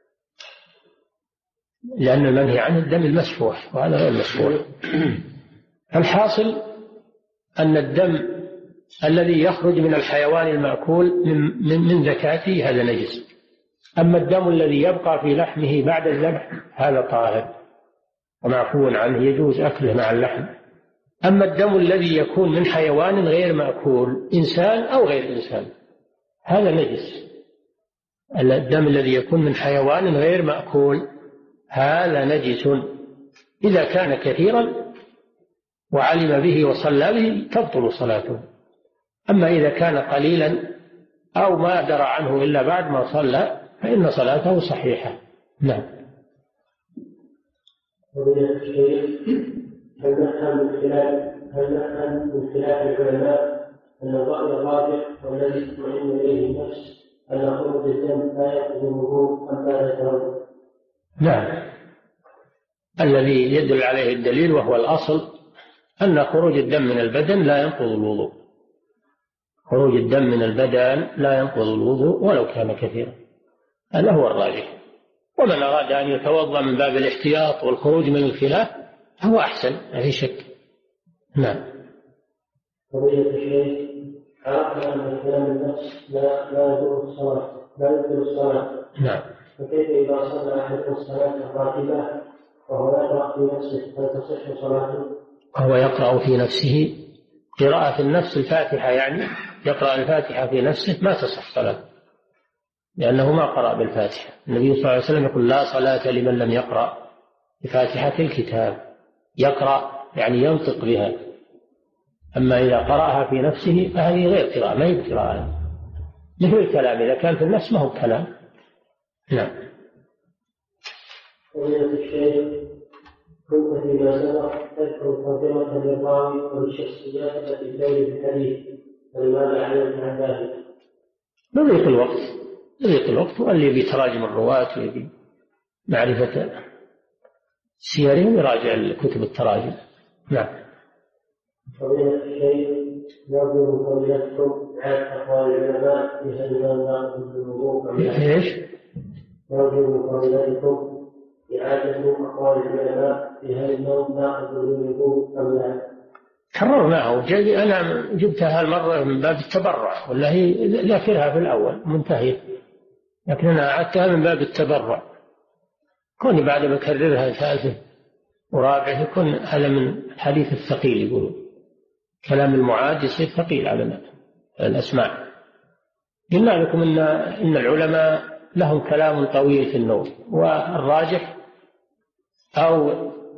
Speaker 3: لأن المنهي عنه الدم المسفوح وهذا غير مسفوح. الحاصل أن الدم الذي يخرج من الحيوان المأكول من, من, من زكاته هذا نجس. أما الدم الذي يبقى في لحمه بعد الذبح هذا طاهر ومعفو عنه يجوز أكله مع اللحم. أما الدم الذي يكون من حيوان غير مأكول إنسان أو غير إنسان هذا نجس. الدم الذي يكون من حيوان غير مأكول هذا نجس، إذا كان كثيرا وعلم به وصلى به تبطل صلاته. أما إذا كان قليلا أو ما درى عنه إلا بعد ما صلى فإن صلاته صحيحة. نعم.
Speaker 2: هل نفهم من خلال هل نفهم من خلال العلماء أن الرأي الراجح والذي تطمئن إليه النفس أن خروج الدم لا يأخذ الوضوء أم لا يتوضأ؟
Speaker 3: نعم، الذي يدل عليه الدليل وهو الأصل أن خروج الدم من البدن لا ينقض الوضوء. خروج الدم من البدن لا ينقض الوضوء ولو كان كثيرا، هذا هو الراجح. ومن أراد أن يتوضأ من باب الاحتياط والخروج من الخلاف هو أحسن، ما في شك. نعم.
Speaker 2: فضيلة الشيخ، عرفنا أن كلام النفس لا لا يدور الصلاة لا يدور الصلاة.
Speaker 3: نعم.
Speaker 2: فكيف إذا صلى أحدكم الصلاة الراتبة وهو يقرأ في نفسه هل تصح صلاته؟
Speaker 3: وهو يقرأ في نفسه قراءة النفس الفاتحة، يعني يقرأ الفاتحة في نفسه ما تصح صلاته، لأنه ما قرأ بالفاتحة. النبي صلى الله عليه وسلم يقول لا صلاة لمن لم يقرأ بفاتحة الكتاب. يقرأ يعني ينطق بها، أما إذا قرأها في نفسه فهذه غير قراءة، ما هي قراءة، مثل الكلام إذا كان في النفس ما هو كلام. نعم.
Speaker 2: فضيلة الشيخ، كنت فيما سبق تذكر ترجمة للراوي والشخصيات التي تورد الحديث، فلماذا علمت عن ذلك؟
Speaker 3: بضيق الوقت بضيق الوقت واللي بتراجم الرواة واللي بمعرفة سيرهم يراجع كتب التراجم. نعم.
Speaker 2: فضيلة الشيخ، نرجو من فضيلتكم إعادة أقوال العلماء في هل النوم ناقض للوضوء أم لا؟
Speaker 3: ايش؟
Speaker 2: نرجو من فضيلتكم إعادة أقوال العلماء في هل النوم ناقض للوضوء أم لا؟
Speaker 3: كررناه، أنا جبتها المرة من باب التبرع، ولا هي ذاكرها في الأول منتهية، لكن أنا أعدتها من باب التبرع. كوني بعد ما أكررها ثالثة ورابعة يكون هذا من الحديث الثقيل، يقولون كلام المعاد يصير ثقيل على الأسماع. قلنا لكم إن, إن العلماء لهم كلام طويل في النوم، والراجح أو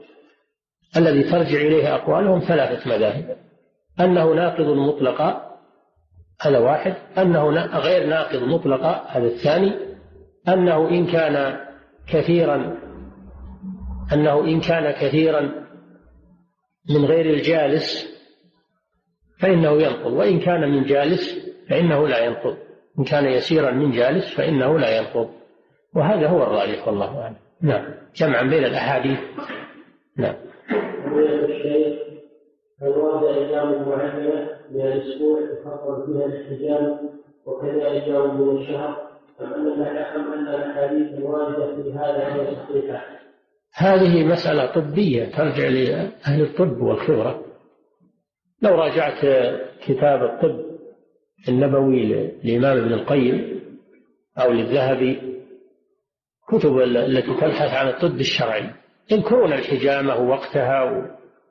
Speaker 3: الذي ترجع إليه أقوالهم ثلاثة مذاهب: أنه ناقض مطلقا هذا واحد، أنه غير ناقض مطلقا هذا الثاني، أنه إن كان كثيرا أنه إن كان كثيرا من غير الجالس فإنه ينقض، وإن كان من جالس فإنه لا ينقض، إن كان يسيرا من جالس فإنه لا ينقض، وهذا هو الراجح والله أعلم. نعم، جمعا بين الأحاديث. نعم.
Speaker 2: الشيخ، هل ورد أيام معينة من الأسبوع يفضل فيها الاحتجام وكذا أيام من الشهر، أم أن الأحاديث الواردة في هذا غير صحيحة؟
Speaker 3: هذه مسألة طبية ترجع لأهل الطب والخبرة. لو راجعت كتاب الطب النبوي للإمام ابن القيم أو للذهبي، كتب التي تبحث عن الطب الشرعي، يذكرون الحجامة ووقتها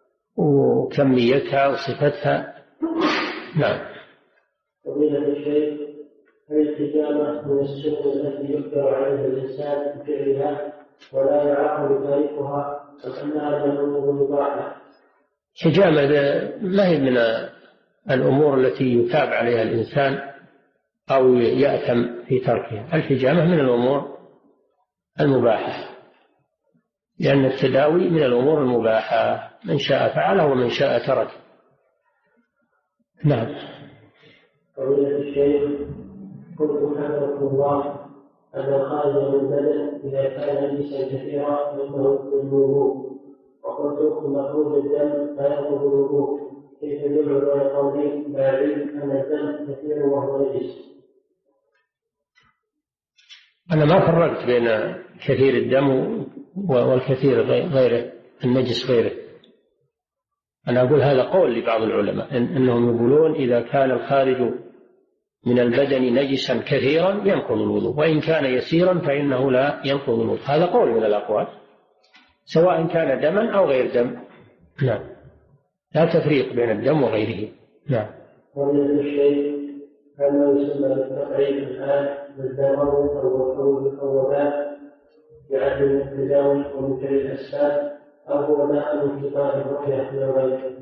Speaker 3: وكميتها وصفتها. نعم.
Speaker 2: فضيلة الشيخ، هل الحجامة من السنن التي يقدر عليها الإنسان بفعلها ولا يعاقب تاركها، أم أنها من الأمور المباحة؟
Speaker 3: الحجامة ما هي من الأمور التي يتاب عليها الإنسان أو يأثم في تركها. الحجامة من الأمور المباحة، لأن التداوي من الأمور المباحة، من شاء فعله ومن شاء ترك. نعم.
Speaker 2: فضيلة الشيخ، قلت حفظكم الله أن الخارج من البدن إذا كان نجسا كثيرا فإنه يفسد الوضوء، وقلت مخروج الدم لا ينقض الوضوء، كيف يدل على قولين لا علم أن الدم كثير وهو نجس؟
Speaker 3: أنا ما فرقت بين كثير الدم والكثير غيره النجس غيره. أنا أقول هذا قول لبعض العلماء إن أنهم يقولون إذا كان الخارج من البدن نجسا كثيرا ينقض الوضوء، وإن كان يسيرا فإنه لا ينقض الوضوء. هذا قول من الأقوال، سواء كان دما أو غير دم. نعم، لا تفريق بين الدم وغيره. نعم.
Speaker 2: ومن الشيء كما يسمى بالتقريب الآن بالدموي أو الخروج أو وباء يعد من التداوي ومن كل الأسباب، أو هو داء من انقطاع الرؤية من غيره؟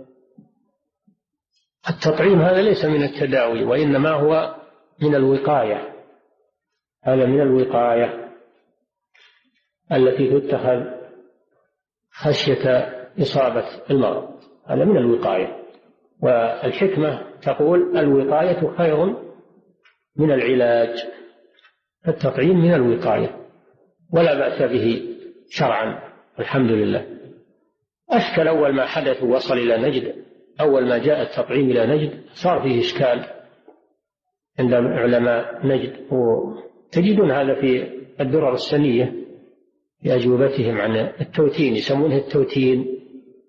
Speaker 3: التطعيم هذا ليس من التداوي، وإنما هو من الوقاية. هذا من الوقاية التي تتخذ خشية إصابة المرض، هذا من الوقاية. والحكمة تقول الوقاية خير من العلاج، التطعيم من الوقاية ولا بأس به شرعا الحمد لله. أشكل أول ما حدث ووصل إلى نجد، أول ما جاء التطعيم إلى نجد صار فيه إشكال عند علماء نجد، وتجدون هذا في الدرر السنية في أجوبتهم عن التوتين، يسمونه التوتين.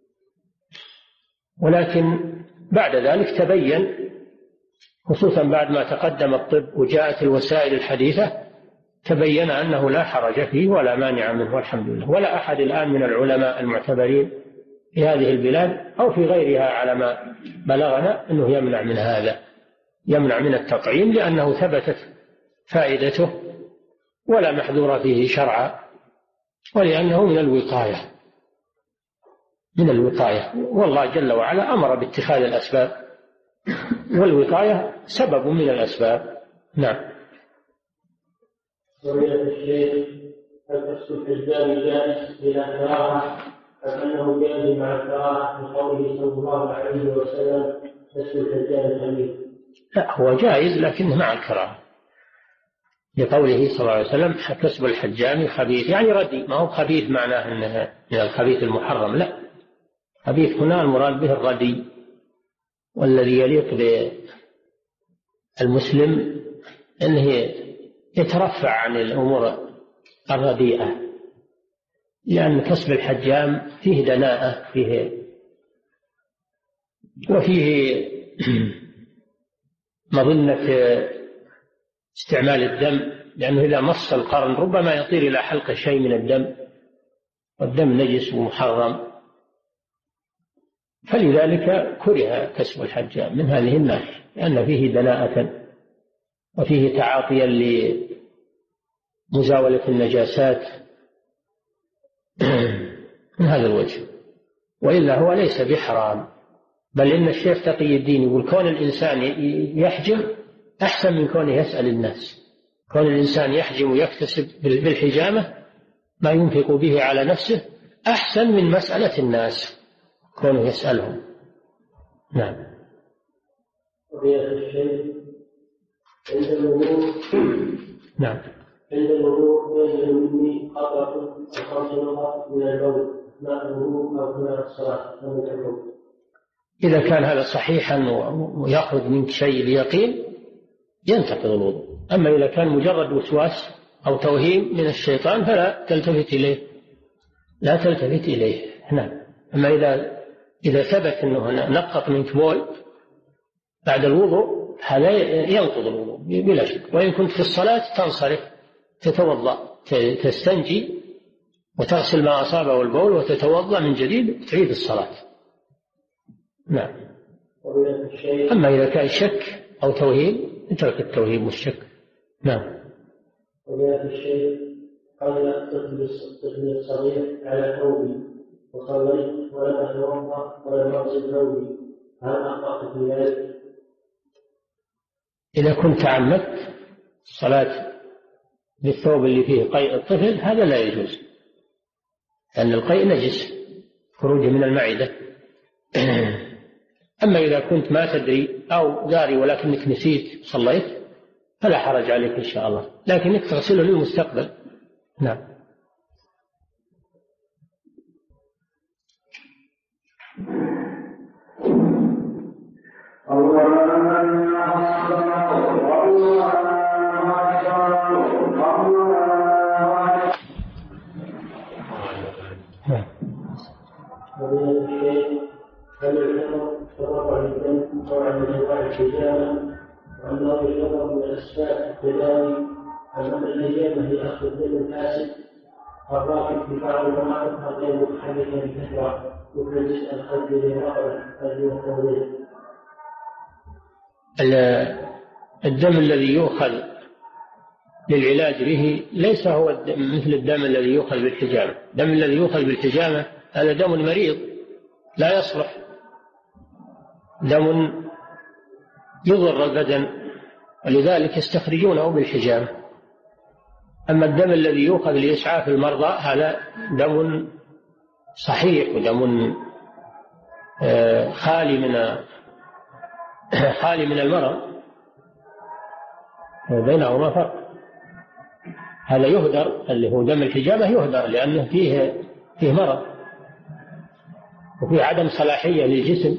Speaker 3: ولكن بعد ذلك تبين، خصوصا بعد ما تقدم الطب وجاءت الوسائل الحديثة، تبين أنه لا حرج فيه ولا مانع منه والحمد لله. ولا أحد الآن من العلماء المعتبرين في هذه البلاد أو في غيرها على ما بلغنا أنه يمنع من هذا، يمنع من التطعيم، لأنه ثبتت فائدته ولا محذور فيه شرعا، ولأنه من الوقاية، من الوقاية. والله جل وعلا أمر باتخاذ الأسباب، والوقاية سبب من الأسباب. نعم.
Speaker 2: سمعت الشيخ هل كسب الحجام جائز بلا كراهة أم أنه جائز مع الكراهة بقوله صلى الله عليه وسلم كسب الحجام الحديث؟
Speaker 3: لا، هو جائز لكنه مع الكراهة، لقوله صلى الله عليه وسلم كسب الحجام خبيث، يعني ردي، ما هو خبيث معناه أنه من الخبيث المحرم، لا، خبيث هنا المراد به الردي، والذي يليق بالمسلم أنه يترفع عن الأمور الرديئة، لأن كسب الحجام فيه دناءة، فيه وفيه مظنة استعمال الدم، لأنه إذا مص القرن ربما يطير إلى حلق شيء من الدم، والدم نجس ومحرم، فلذلك كره كسب الحجام من هذه الناحية، لأن فيه دناءة وفيه تعاطيا لمزاولة النجاسات من هذا الوجه. وإلا هو ليس بحرام، بل إن الشيخ تقي الدين يقول كون الإنسان يحجم أحسن من كونه يسأل الناس. كون الإنسان يحجم ويكتسب بالحجامة ما ينفق به على نفسه أحسن من مسألة الناس كونه يسألهم. نعم.
Speaker 2: قضية الشيخ عند الوضوء
Speaker 3: نعم.
Speaker 2: عند الوضوء ينزل مني قطرة الخمس نقط من البول ماء الوضوء أو ماء الصلاة لم تكن.
Speaker 3: إذا كان هذا صحيحا ويأخذ منك شيء اليقين ينتقض الوضوء. أما إذا كان مجرد وسواس أو توهيم من الشيطان فلا تلتفت إليه، لا تلتفت إليه. نعم. أما إذا إذا ثبت أنه نقط منك بول بعد الوضوء هذا ينقض الوضوء بلا شك. وإن كنت في الصلاة تنصرف، تتوضأ، تستنجي وتغسل ما أصابه البول وتتوضأ من جديد تعيد الصلاة. نعم. أما إذا كان شك أو توهيم اترك التوهيم والشك. نعم.
Speaker 2: وجاء الشيخ قال الطفل الصغير على ثوبي وصليت ولم أتوضأ ولم أغسل ثوبي، هل أخطأت في ذلك؟
Speaker 3: إذا كنت تعمدت الصلاة بالثوب اللي فيه قيء الطفل هذا لا يجوز، لأن القيء نجس خروجه من المعدة. أما إذا كنت ما تدري أو داري ولكنك نسيت صليت فلا حرج عليك إن شاء الله، لكنك تغسله للمستقبل. نعم.
Speaker 2: هل الحمر تضرع للدم طبعا من انواع الحجامه وانه يشرب من الاسباب التداوي ام الحجامه هي اخذ الدم الفاسد الراكب في بعض المناطق غير متحركه بكثره مثل الجزء الخلفي للرقبه الذي التمريض.
Speaker 3: الدم الذي يؤخذ للعلاج به ليس هو الدم مثل الدم الذي يؤخذ بالحجامه. الدم الذي يؤخذ بالحجامه هذا دم مريض لا يصلح، دم يضر البدن، ولذلك يستخرجونه بالحجامة. أما الدم الذي يؤخذ لإسعاف المرضى هذا دم صحيح ودم خالي من خالي من المرض بينهما فرق. هذا يهدر، اللي هو دم الحجامة يهدر لأنه فيه فيه مرض وفيه عدم صلاحية للجسم.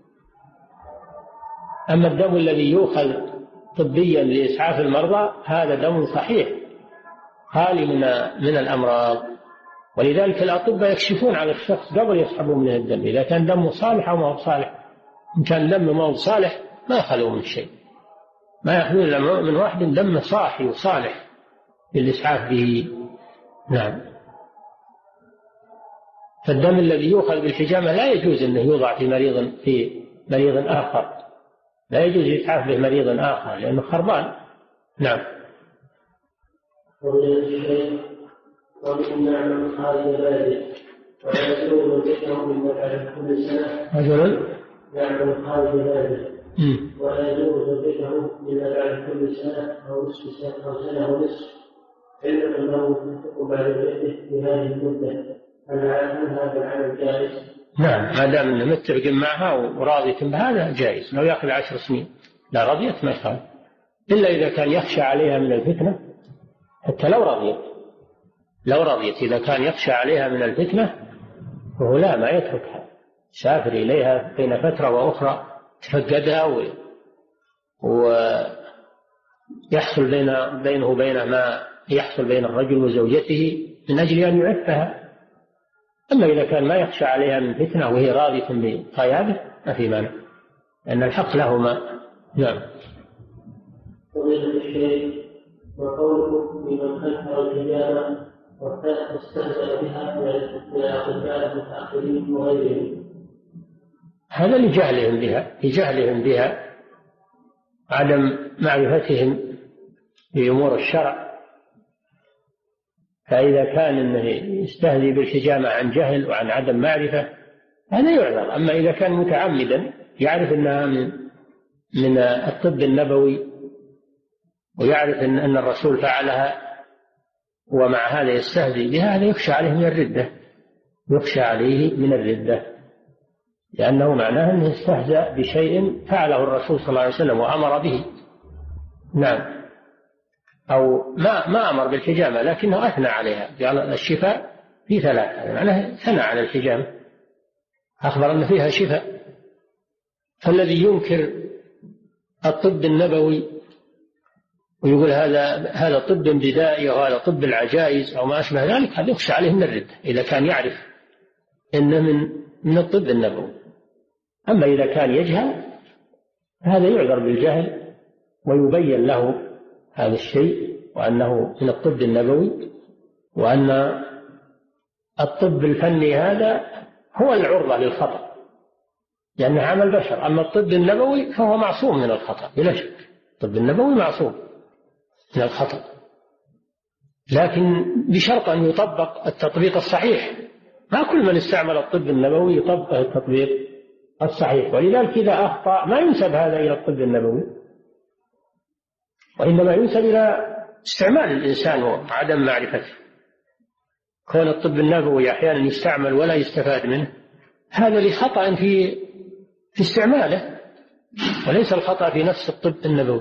Speaker 3: أما الدم الذي يؤخذ طبيا لإسعاف المرضى هذا دم صحيح خالي من من الأمراض، ولذلك الأطباء يكشفون على الشخص قبل يسحبوا منه الدم إذا كان دمه صالح أو ما هو صالح. إن كان دمه ما هو صالح ما خلوا من شيء، ما يأخذون من واحد دمه صاحي وصالح للإسعاف به. نعم. فالدم الذي يؤخذ بالحجامة لا يجوز أنه يوضع في مريض في مريض آخر، لا يجوز الإسعاف به مريض آخر لأنه خربان. نعم.
Speaker 2: ومن نعم خارج بلده ويسلوه ذكره من مكان كل سنة
Speaker 3: رجل
Speaker 2: يعمل خارج بلده ويزور ذكره من مكان كل سنة أو نصف سنة أو سنة ونصف علما أنه ينفق بعد بيته في هذه المدة. هل هذا العمل جائز؟
Speaker 3: نعم، ما دام انه متفق معها وراضية بهذا جائز. لو ياخذ عشر سنين لا رضيت ما يخالف، إلا إذا كان يخشى عليها من الفتنة. حتى لو رضيت لو رضيت إذا كان يخشى عليها من الفتنة فهو لا ما يتركها، سافر إليها بين فترة وأخرى تفقدها ويحصل بين بينه وبينه ما يحصل بين الرجل وزوجته من أجل أن يعفها. أما إذا كان ما يخشى عليها من فتنة وهي راضية بقياده ما في مانع، لأن الحق لهما. نعم.
Speaker 2: فضيلة الشيخ، وقوله لمن أنكر الحجامة واستهزأ بها من الأطباء المتأخرين وغيرهم،
Speaker 3: هذا لجهلهم بها لجهلهم بها عدم معرفتهم بأمور الشرع. فإذا كان إنه يستهزئ بالحجامة عن جهل وعن عدم معرفة هذا يعذر. أما إذا كان متعمدا يعرف أنها من من الطب النبوي ويعرف أن أن الرسول فعلها ومع هذا يستهزئ بها، هذا يخشى عليه من الردة يخشى عليه من الردة لأنه معناه أنه استهزأ بشيء فعله الرسول صلى الله عليه وسلم وأمر به. نعم. أو ما ما أمر بالحجامة لكنه أثنى عليها، قال الشفاء في ثلاثة، معناه ثنى على الحجامة، أخبر أن فيها شفاء. فالذي ينكر الطب النبوي ويقول هذا هذا طب بدائي أو هذا طب العجائز أو ما أشبه ذلك، هذا يخشى عليه من الردة إذا كان يعرف إنه من من الطب النبوي. أما إذا كان يجهل هذا يعذر بالجهل ويبين له هذا الشيء وأنه من الطب النبوي، وأن الطب الفني هذا هو العرضة للخطأ لأنه عمل بشر. أما الطب النبوي فهو معصوم من الخطأ بلا شك، الطب النبوي معصوم من الخطأ، لكن بشرط أن يطبق التطبيق الصحيح. ما كل من استعمل الطب النبوي يطبق التطبيق الصحيح، ولذلك إذا أخطأ ما ينسب هذا إلى الطب النبوي، وإنما ينسب إلى استعمال الإنسان وعدم معرفته. كون الطب النبوي أحيانا يستعمل ولا يستفاد منه هذا لخطأ في في استعماله وليس الخطأ في نفس الطب النبوي.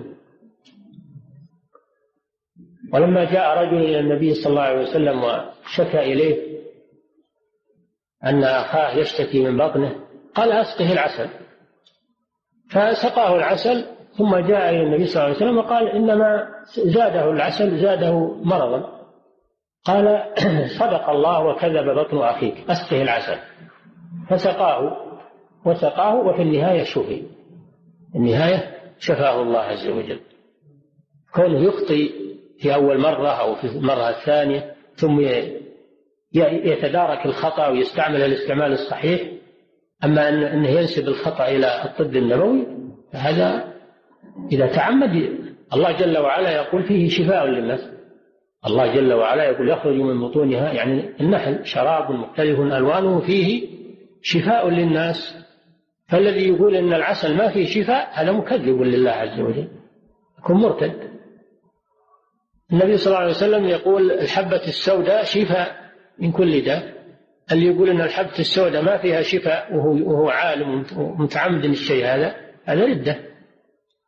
Speaker 3: ولما جاء رجل إلى النبي صلى الله عليه وسلم وشكى إليه أن أخاه يشتكي من بطنه قال أسقه العسل، فسقاه العسل ثم جاء إلى النبي صلى الله عليه وسلم وقال إنما زاده العسل زاده مرضا. قال صدق الله وكذب بطن أخيك، أسقه العسل. فسقاه وسقاه وفي النهاية شفي، النهاية شفاه الله عز وجل. كونه يخطئ في أول مرة أو في المرة الثانية ثم يتدارك الخطأ ويستعمل الاستعمال الصحيح، أما أنه ينسب الخطأ إلى الطب النبوي فهذا إذا تعمد. الله جل وعلا يقول فيه شفاء للناس، الله جل وعلا يقول يخرج من بطونها يعني النحل شراب مختلف ألوانه فيه شفاء للناس. فالذي يقول إن العسل ما فيه شفاء هذا مكذب لله عز وجل، يكون مرتد. النبي صلى الله عليه وسلم يقول الحبة السوداء شفاء من كل داء. اللي يقول إن الحبة السوداء ما فيها شفاء وهو, وهو عالم ومتعمد الشيء هذا هذا ردة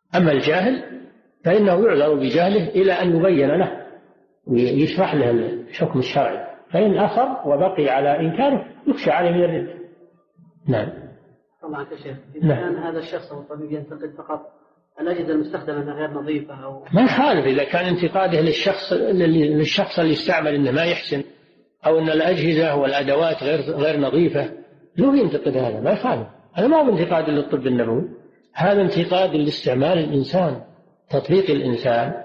Speaker 3: أما الجاهل فإنه يعذر بجهله إلى أن يبين له ويشرح له الحكم الشرعي، فإن أخر وبقي على إنكاره يخشى عليه من الردة. نعم.
Speaker 5: طبعا يا شيخ، إذا كان هذا الشخص أو الطبيب ينتقد فقط الأجهزة المستخدمة غير نظيفة أو
Speaker 3: ما يخالف، إذا كان انتقاده للشخص للشخص اللي استعمل إنه ما يحسن أو أن الأجهزة والأدوات غير غير نظيفة، لو ينتقد هذا ما يخالف. هذا ما هو انتقاد للطب النبوي، هذا انتقاد لاستعمال الإنسان، تطبيق الإنسان.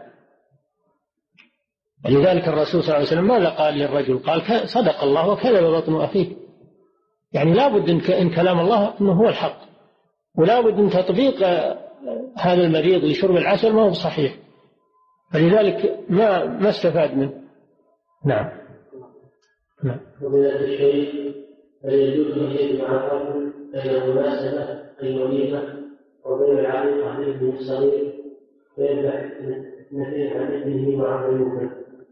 Speaker 3: ولذلك الرسول صلى الله عليه وسلم ماذا قال للرجل؟ قال صدق الله وكذب بطن أخيه. يعني لا بد إن كلام الله أنه هو الحق، ولا بد من تطبيق هذا المريض لشرب العسل ما هو صحيح، فلذلك ما ما استفاد منه. نعم.
Speaker 2: نعم. ومن الشيء فيجوز أن يجمع الرجل بين المناسبة الوليمة وبين العقيقة عن ابنه الصغير فيذبح اثنتين عن ابنه وعن ابنه.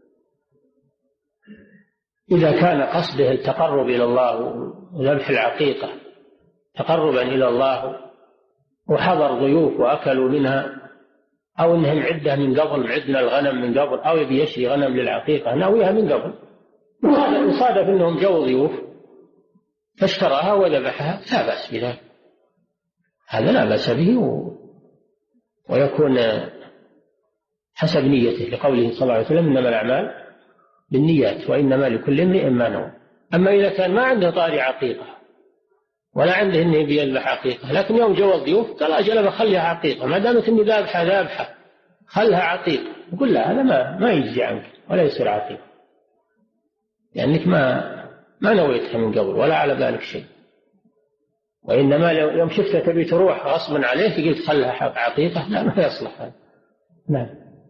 Speaker 3: إذا كان قصده التقرب إلى الله وذبح العقيقة تقربا إلى الله وحضر ضيوف وأكلوا منها، أو إنهم عدة من قبل، عدنا الغنم من قبل، أو يبي يشري غنم للعقيقة ناويها من قبل، وصادف إنهم جو ضيوف فاشتراها وذبحها لا بأس بذلك، هذا لا بأس به و... ويكون حسب نيته، لقوله صلى الله عليه وسلم إنما الأعمال بالنيات وإنما لكل امرئ ما نوى. أما إذا كان ما عنده طاري عقيقة ولا عنده إنه بيذبح عقيقة، لكن يوم جو الضيوف قال أجل بخليها عقيقة، ما دامت إني ذابحة ذابحة خلها عقيقة، يقول لا هذا ما ما يجزي عنك ولا يصير عقيقة، لأنك ما ما نويتها من قبل ولا على بالك شيء، وإنما لو يوم شفتها تبي تروح غصبا عليك قلت خلها عقيقة، لا ما يصلح هذا. نعم.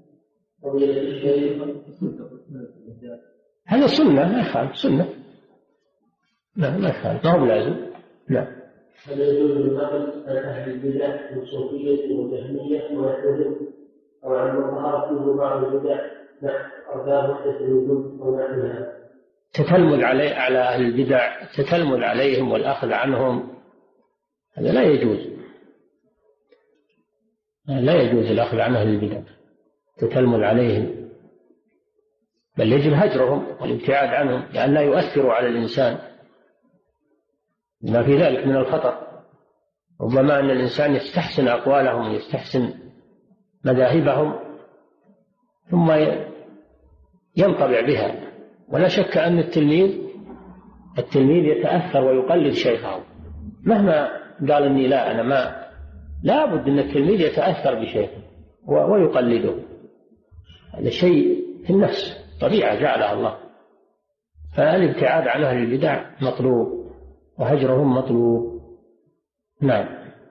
Speaker 3: هذا سنة ما يخالف، سنة لا ما يخالف، ما هو لازم. نعم.
Speaker 2: هل يجوز النقل عن أهل البدع والصوفية والجهمية ونحوهم أو عن من ظهر فيه بعض البدع نحو أرباب وحدة الوجود أو نحوها؟
Speaker 3: تتلمذ علي على أهل البدع، تتلمذ عليهم والأخذ عنهم، هذا لا يجوز، لا يجوز الأخذ عن أهل البدع، تتلمذ عليهم، بل يجب هجرهم والابتعاد عنهم، لأن لا يؤثروا على الإنسان، ما في ذلك من الخطر. ربما أن الإنسان يستحسن أقوالهم ويستحسن مذاهبهم ثم ينطبع بها، ولا شك أن التلميذ التلميذ يتأثر ويقلد شيخه مهما قال إني لا أنا ما، لا بد أن التلميذ يتأثر بشيخه ويقلده، هذا شيء في النفس، طبيعة جعلها الله. فالابتعاد عن أهل البدع مطلوب وهجرهم مطلوب. نعم.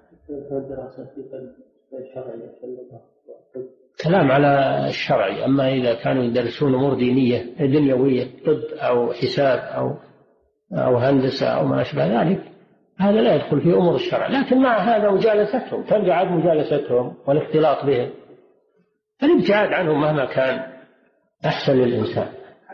Speaker 3: كلام على الشرعي، أما إذا كانوا يدرسون أمور دينية دنيوية طب أو حساب أو أو هندسة أو ما أشبه ذلك هذا لا يدخل في أمور الشرع، لكن مع هذا مجالستهم ترجع مجالستهم والاختلاط بهم، فالابتعاد عنهم مهما كان أحسن للإنسان.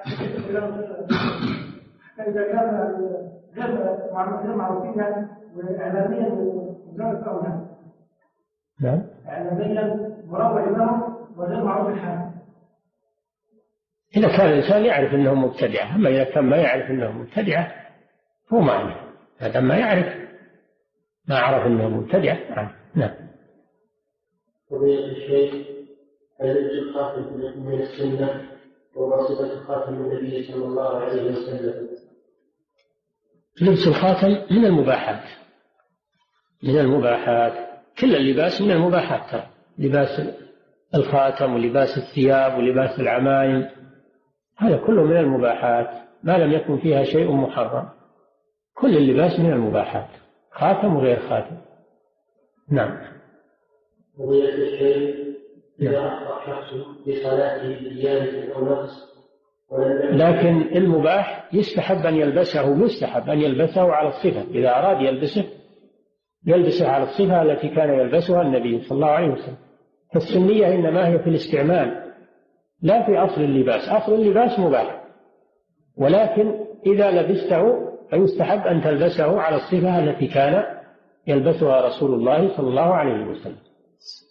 Speaker 6: إذا كان غير معروفين وإعلاميا وزارة أولاد.
Speaker 3: نعم.
Speaker 6: إعلاميا مروج لهم وغير معروف الحال.
Speaker 3: إذا كان الإنسان يعرف أنه مبتدعة، أما إذا كان ما يعرف أنه مبتدعة هو معنى، هذا ما يعرف ما عرف أنه مبتدعة. نعم.
Speaker 2: قضية الشيخ هل الخاتم من السنة ووصفة خاتم النبي صلى الله عليه وسلم؟
Speaker 3: لبس الخاتم من المباحات، من المباحات، كل اللباس من المباحات ترى، لباس الخاتم ولباس الثياب ولباس العمائم هذا كله من المباحات ما لم يكن فيها شيء محرم، كل اللباس من المباحات، خاتم وغير خاتم. نعم.
Speaker 2: قضية الشيخ إذا أخطأ شخص بصلاته بزيادة أو نقص،
Speaker 3: لكن المباح يستحب أن يلبسه، يستحب أن يلبسه على الصفة، إذا أراد يلبسه يلبسه على الصفة التي كان يلبسها النبي صلى الله عليه وسلم. فالسنية إنما هي في الاستعمال لا في أصل اللباس، أصل اللباس مباح، ولكن إذا لبسته فيستحب أن تلبسه على الصفة التي كان يلبسها رسول الله صلى الله عليه وسلم.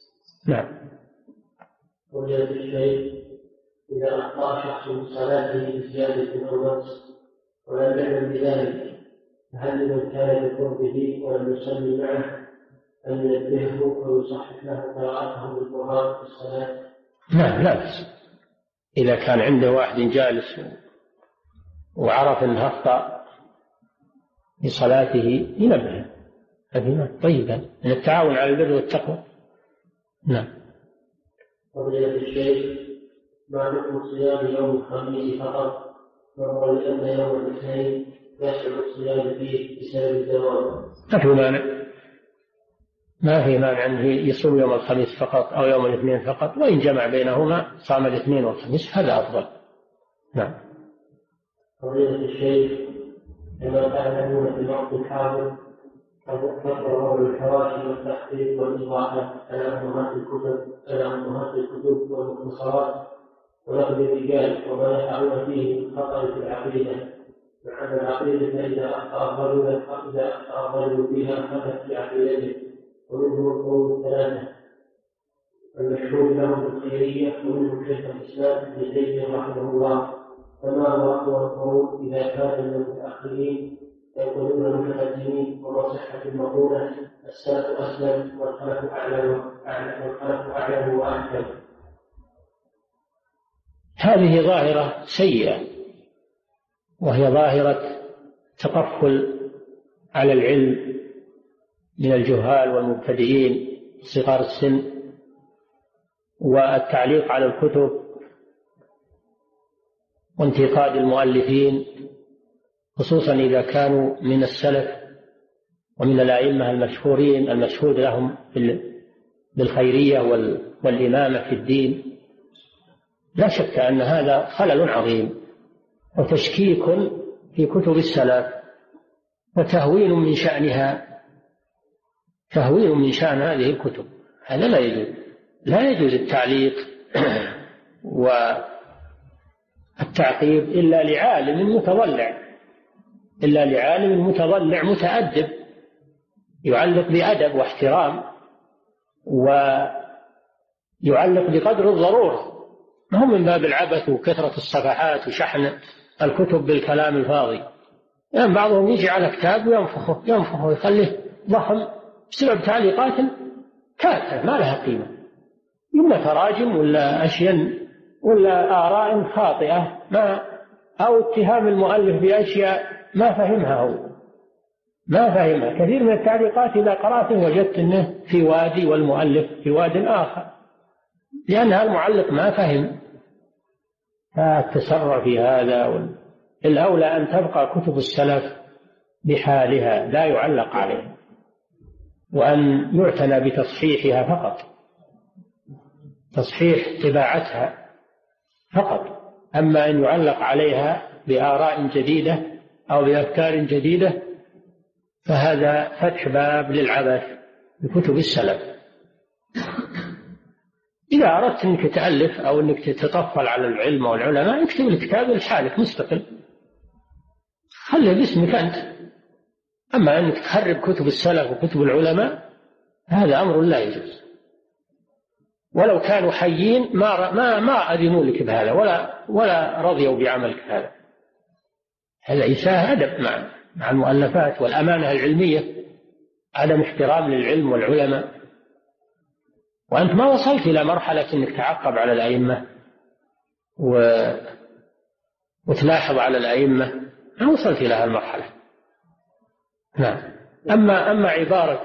Speaker 3: نعم.
Speaker 2: وجد الشيء إذا أخطأ شخص من صلاته بزيادة أو نقص ولم يعلم بذلك، فهل من كان بقربه ولم يصلي معه أن ينبهه ويصحح له قراءته بالقرآن في الصلاة؟
Speaker 3: نعم لا بأس. إذا كان عنده واحد جالس وعرف أنه أخطأ في صلاته ينبهه، هذه طيبة من التعاون على البر والتقوى. نعم.
Speaker 2: فضيلة الشيخ، ما حكم صيام يوم الخميس فقط، وهو لأن يوم الاثنين يصعب الصيام فيه بسبب الدوام؟
Speaker 3: ما في مانع، ما في مانع أنه يصوم يوم الخميس فقط أو يوم الاثنين فقط، وإن جمع بينهما صام الاثنين والخميس هذا أفضل. نعم.
Speaker 2: فضيلة الشيخ، كما تعلمون في الوقت الحاضر تقرر الحواشي والتحقيق والإضاحة على أمهات الكتب على أمهات الكتب والمختصرات ونقد الرجال وما يقعون فيه من خطر في العقيدة، مع أن العقيدة إذا أخطأ الرجل إذا أخطأ الرجل فيها خطت في عقيدته، ومنهم القول الثلاثة المشهور لهم بالخيرية، ومنهم شيخ الإسلام ابن تيمية رحمه الله. فما هو أقوى القول إذا كان من المتأخرين يقولون المتقدمين، وما صحة المقولة السلف أسلم والخلف أعلم والخلف أعلم وأحكم؟
Speaker 3: هذه ظاهرة سيئة، وهي ظاهرة تطفل على العلم من الجهال والمبتدئين صغار السن، والتعليق على الكتب وانتقاد المؤلفين، خصوصا إذا كانوا من السلف ومن الأئمة المشهورين المشهود لهم بالخيرية والإمامة في الدين. لا شك أن هذا خلل عظيم وتشكيك في كتب السلف وتهوين من شأنها، تهوين من شأن هذه الكتب. هذا لا يجوز، لا يجوز التعليق والتعقيب إلا لعالم متضلع، إلا لعالم متضلع متأدب يعلق بأدب واحترام ويعلق بقدر الضرورة، ما هو من باب العبث وكثرة الصفحات وشحن الكتب بالكلام الفاضي. يعني بعضهم يجي على كتاب وينفخه ينفخه ويخليه ضخم بسبب تعليقات كافة ما لها قيمة، إما تراجم ولا أشياء ولا آراء خاطئة ما أو اتهام المؤلف بأشياء ما فهمها هو ما فهمها. كثير من التعليقات إذا قرأته وجدت أنه في وادي والمؤلف في واد آخر، لأنها المعلق ما فهم. فالتسرع في هذا، الأولى أن تبقى كتب السلف بحالها لا يعلق عليها، وأن يعتنى بتصحيحها فقط، تصحيح طباعتها فقط. أما أن يعلق عليها بآراء جديدة أو بأفكار جديدة فهذا فتح باب للعبث بكتب السلف. إذا أردت أنك تألف أو أنك تتطفل على العلم والعلماء اكتب الكتاب لحالك مستقل، خليه باسمك أنت. أما أنك تخرب كتب السلف وكتب العلماء هذا أمر لا يجوز، ولو كانوا حيين ما ما ما أذنوا لك بهذا ولا ولا رضيوا بعملك هذا. هذا إساءة أدب مع مع المؤلفات والأمانة العلمية، عدم احترام للعلم والعلماء. وأنت ما وصلت إلى مرحلة أنك تعقب على الأئمة و... وتلاحظ على الأئمة، ما وصلت إلى هالمرحلة. نعم. أما أما عبارة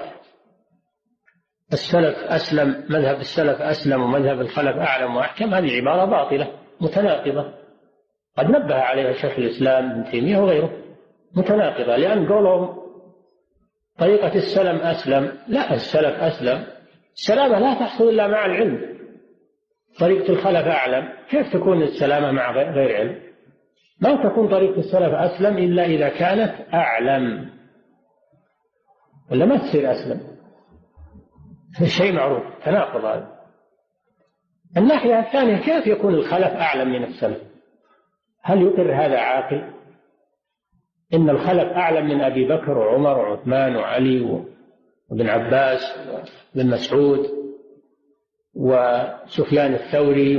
Speaker 3: السلف أسلم، مذهب السلف أسلم ومذهب الخلف أعلم وأحكم، هذه عبارة باطلة متناقضة، قد نبه عليها شيخ الإسلام ابن تيمية وغيره، متناقضة. لأن قولهم طريقة السلم أسلم، لا، السلف أسلم، السلامة لا تحصل إلا مع العلم. طريقة الخلف أعلم، كيف تكون السلامة مع غير علم؟ ما تكون طريقة السلف أسلم إلا إذا كانت أعلم، ولا ما تصير أسلم. هذا شيء معروف، تناقض هذا. الناحية الثانية، كيف يكون الخلف أعلم من السلف؟ هل يقر هذا عاقل؟ إن الخلف أعلم من أبي بكر وعمر وعثمان وعلي وابن عباس وابن مسعود وسفيان الثوري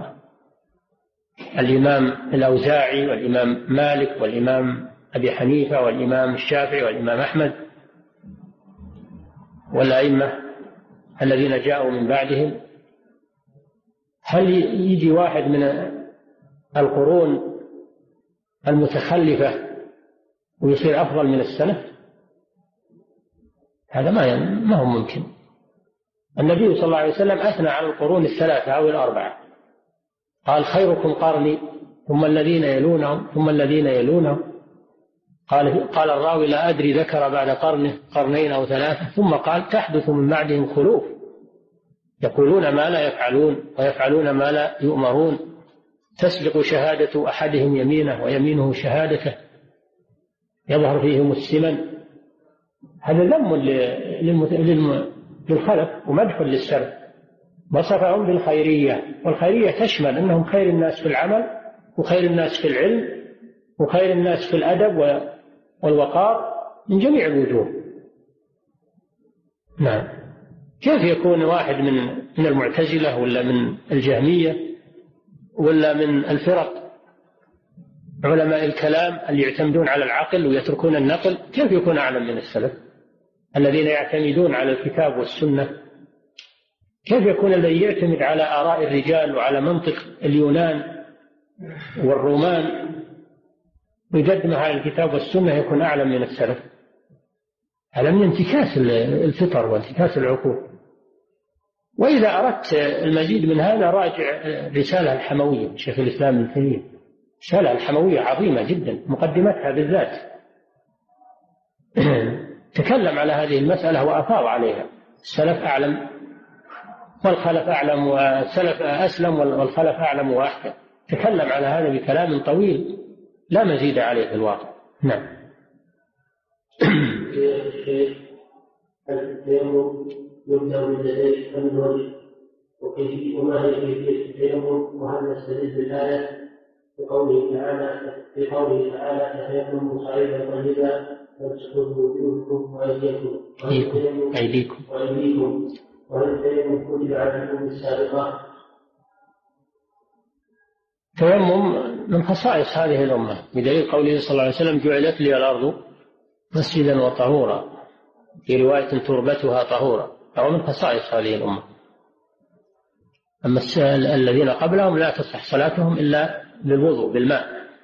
Speaker 3: والإمام الأوزاعي والإمام مالك والإمام أبي حنيفة والإمام الشافعي والإمام أحمد والأئمة الذين جاءوا من بعدهم. هل يجي واحد من القرون المتخلفة ويصير أفضل من السلف؟ هذا ما ما هو ممكن. النبي صلى الله عليه وسلم أثنى على القرون الثلاثة أو الأربعة، قال خيركم قرني ثم الذين يلونهم ثم الذين يلونهم. قال قال الراوي لا أدري ذكر بعد قرنه قرنين أو ثلاثة، ثم قال تحدث من بعدهم خلوف يقولون ما لا يفعلون ويفعلون ما لا يؤمرون، تسبق شهادة أحدهم يمينه ويمينه شهادته، يظهر فيهم السمن. هذا ذم للخلف ومدح للسلف. وصفهم بالخيرية، والخيرية تشمل أنهم خير الناس في العمل وخير الناس في العلم وخير الناس في الأدب والوقار من جميع الوجوه. نعم. كيف يكون واحد من من المعتزلة ولا من الجهمية ولا من الفرق علماء الكلام اللي يعتمدون على العقل ويتركون النقل، كيف يكون أعلم من السلف الذين يعتمدون على الكتاب والسنة؟ كيف يكون الذي يعتمد على آراء الرجال وعلى منطق اليونان والرومان ويقدمها على الكتاب والسنة يكون أعلم من السلف؟ هذا من انتكاس الفطر وانتكاس العقول. وإذا أردت المزيد من هذا راجع رسالة الحموية شيخ الإسلام ابن تيمية، رسالة الحموية عظيمة جدا، مقدمتها بالذات تكلم على هذه المسألة وأفاض عليها. السلف أعلم والخلف أعلم، والسلف أسلم والخلف أعلم وأحكم. تكلم على هذا بكلام طويل لا مزيد عليه في الواقع. نعم.
Speaker 2: يبدأ باليدين من الوجه وكيفية وما هي كيفية التيمم، وهل نستدل بالآية بقوله تعالى في قوله تعالى تيمموا صعيدا طيبا فامسحوا بوجوهكم وأيديكم
Speaker 3: أيديكم
Speaker 2: وأيديكم وهل التيمم كتب على الأمم السابقة؟
Speaker 3: التيمم من خصائص هذه الأمة بدليل قوله صلى الله عليه وسلم جعلت لي الأرض مسجدا وطهورا، في رواية تربتها طهورا، أو من خصائص هذه الأمة. أما الذين قبلهم لا تصح صلاتهم إلا بالوضوء بالماء.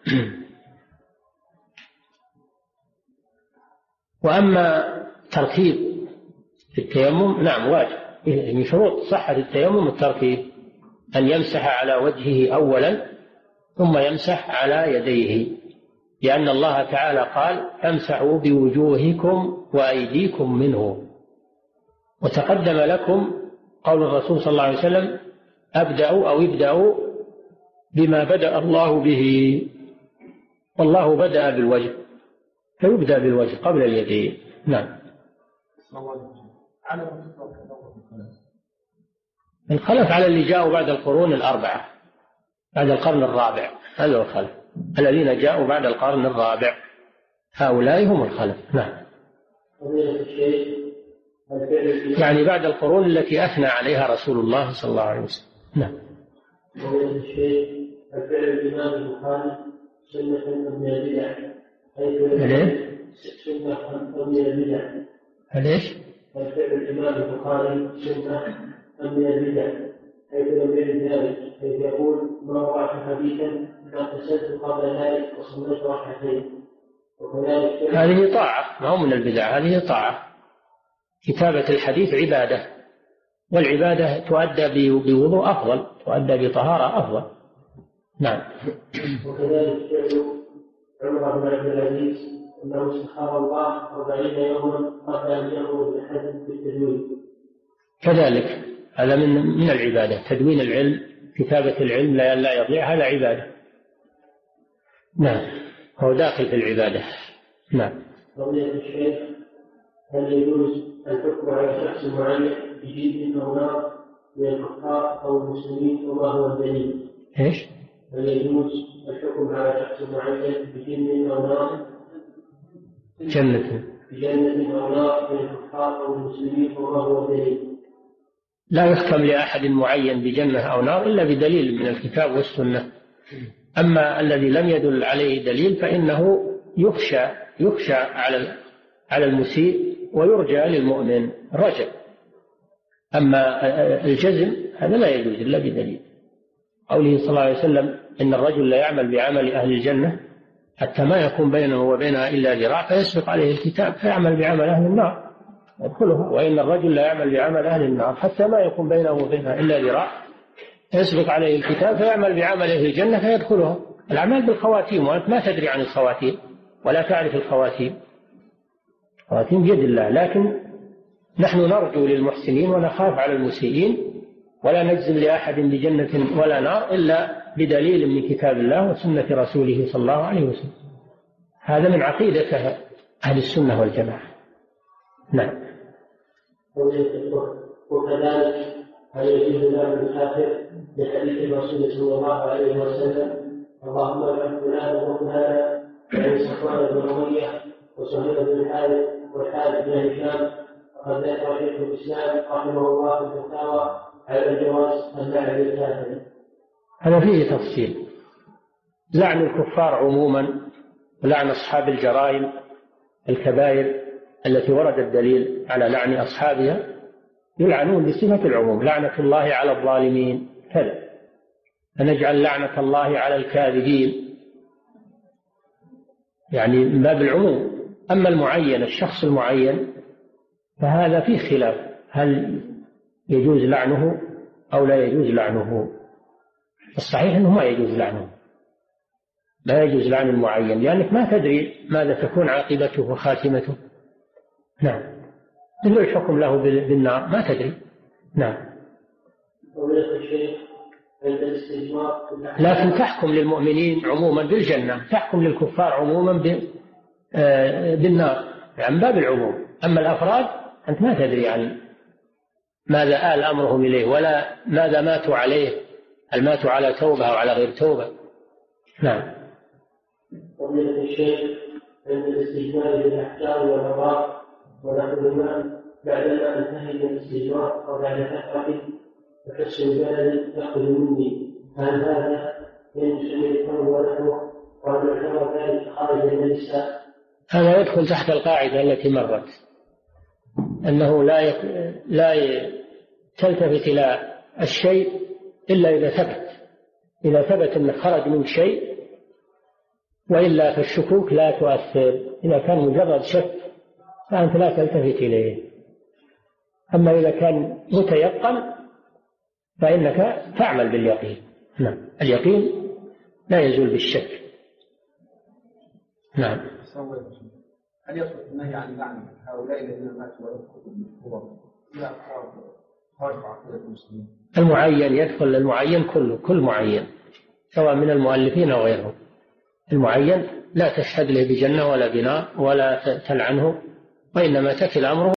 Speaker 3: وأما ترتيب في التيمم نعم واجب، من شروط صحة التيمم الترتيب، أن يمسح على وجهه أولا ثم يمسح على يديه، لأن الله تعالى قال امسحوا بوجوهكم وأيديكم منه. وتقدم لكم قول الرسول صلى الله عليه وسلم أبدأوا أو ابدأوا بما بدأ الله به، والله بدأ بالوجه فيبدأ بالوجه قبل اليدين. نعم. الخلف على اللي جاءوا بعد القرون الأربعة، بعد القرن الرابع، هذا الخلف الذين جاءوا بعد القرن الرابع، هؤلاء هم الخلف. نعم. يعني بعد القرون التي أثنى عليها رسول الله صلى الله عليه وسلم. نعم.
Speaker 2: الفعل الإمام البخاري سنة من البدع،
Speaker 3: ليه؟
Speaker 2: سنة من البدع.
Speaker 3: ليش؟
Speaker 2: الفعل الإمام البخاري سنة من البدع، حيث لم يرد ذلك، حيث يقول ما وقعت حديثا فاغتسلت قبل ذلك وصليت ركعتين. وكذلك
Speaker 3: هذه طاعة، ما هو من البدع، هذه طاعة. كتابة الحديث عبادة، والعبادة تؤدى بوضوء أفضل، تؤدى بطهارة أفضل. نعم.
Speaker 2: وكذلك فعل عمر بن عبد العزيز أنه استخار الله أربعين يوما قبل أن يأمر بالحج بالتدوين.
Speaker 3: كذلك هذا من من العبادة، تدوين العلم، كتابة العلم لا لا يضيع، هذا عبادة. نعم، هو داخل في العبادة. نعم.
Speaker 2: قضية الشيخ هل يجوز الحكم على شخص معين بجيد أو نار من الكفار أو المسلمين وما هو الدليل؟
Speaker 3: إيش؟
Speaker 2: هل يجوز الحكم على شخص معين بجن أو نار؟
Speaker 3: جنة
Speaker 2: بجنة أو نار من الكفار أو المسلمين وما هو الدليل؟
Speaker 3: لا يحكم لأحد معين بجنة أو نار إلا بدليل من الكتاب والسنة. أما الذي لم يدل عليه دليل فإنه يخشى يخشى على على المسيء ويرجى للمؤمن رجع. أما الجزم هذا لا يجوز إلا بدليل. قوله صلى الله عليه وسلم إن الرجل لا يعمل بعمل أهل الجنة حتى ما يكون بينه وبينها إلا ذراع فيسبق عليه الكتاب فيعمل بعمل أهل النار يدخلها، وإن الرجل لا يعمل بعمل أهل النار حتى ما يكون بينه وبينها إلا ذراع يسبق عليه الكتاب فيعمل بعمل أهل الجنة فيدخلها. الأعمال بالخواتيم، وأنت ما تدري عن الخواتيم ولا تعرف الخواتيم، خواتيم بيد الله، لكن نحن نرجو للمحسنين ونخاف على المسيئين، ولا نجزم لأحد بجنة ولا نار إلا بدليل من كتاب الله وسنة رسوله صلى الله عليه وسلم. هذا من عقيدة أهل السنة والجماعة. نعم.
Speaker 2: وكذلك هل يجوز لنا الكافر لحديث الرسول صلى الله عليه وسلم اللهم اجعل فلانا وفلانا يعني صفوان بن أمية وسهيل بن الحارث والحارث بن هشام وقد ذكر شيخ الإسلام رحمه الله في الفتاوى على الجواز اللعن للكافر.
Speaker 3: هذا فيه تفصيل. لعن الكفار عموما ولعن أصحاب الجرائم الكبائر التي ورد الدليل على لعن أصحابها يلعنون بصفة العموم. لعنة الله على الظالمين كذا، فنجعل لعنة الله على الكاذبين، يعني من باب العموم. أما المعين الشخص المعين فهذا فيه خلاف، هل يجوز لعنه أو لا يجوز لعنه؟ الصحيح أنه ما يجوز لعنه، لا يجوز لعن المعين، لأنك ما تدري ماذا تكون عاقبته وخاتمته. نعم. مثل الحكم له بالنار ما تدري. نعم. لكن تحكم للمؤمنين عموما بالجنة، تحكم للكفار عموما بالنار، يعني باب العموم. أما الأفراد أنت ما تدري عن ماذا آل أمرهم إليه ولا ماذا ماتوا عليه، هل ماتوا على توبة أو على غير توبة. نعم.
Speaker 2: قضية الشيخ عند الاستجمار بالأحكام والأمراض ونحن الإمام بعدما انتهي من الاستجمار وبعد فترة وحس البلد يأخذ مني، هل هذا ينشأ الكون ونحوه وأن يعتبر ذلك خارج النساء؟
Speaker 3: هذا يدخل تحت القاعدة التي مرت أنه لا يك... لا ي... تلتفت إلى الشيء إلا إذا ثبت إذا ثبت أنه خرج من شيء، وإلا فالشكوك لا تؤثر. إذا كان مجرد شك فأنت لا تلتفت إليه. أما إذا كان متيقن فإنك تعمل باليقين. نعم. اليقين لا يزول بالشك. نعم.
Speaker 7: هل يصح النهي عن لعن هؤلاء الذين ماتوا ويدخلوا بالقبر إلى خارج عقيدة المسلمين؟
Speaker 3: المعين يدخل المعين كله، كل معين سواء من المؤلفين أو غيرهم. المعين لا تشهد له بجنة ولا بنار ولا تلعنه، وإنما تكل أمره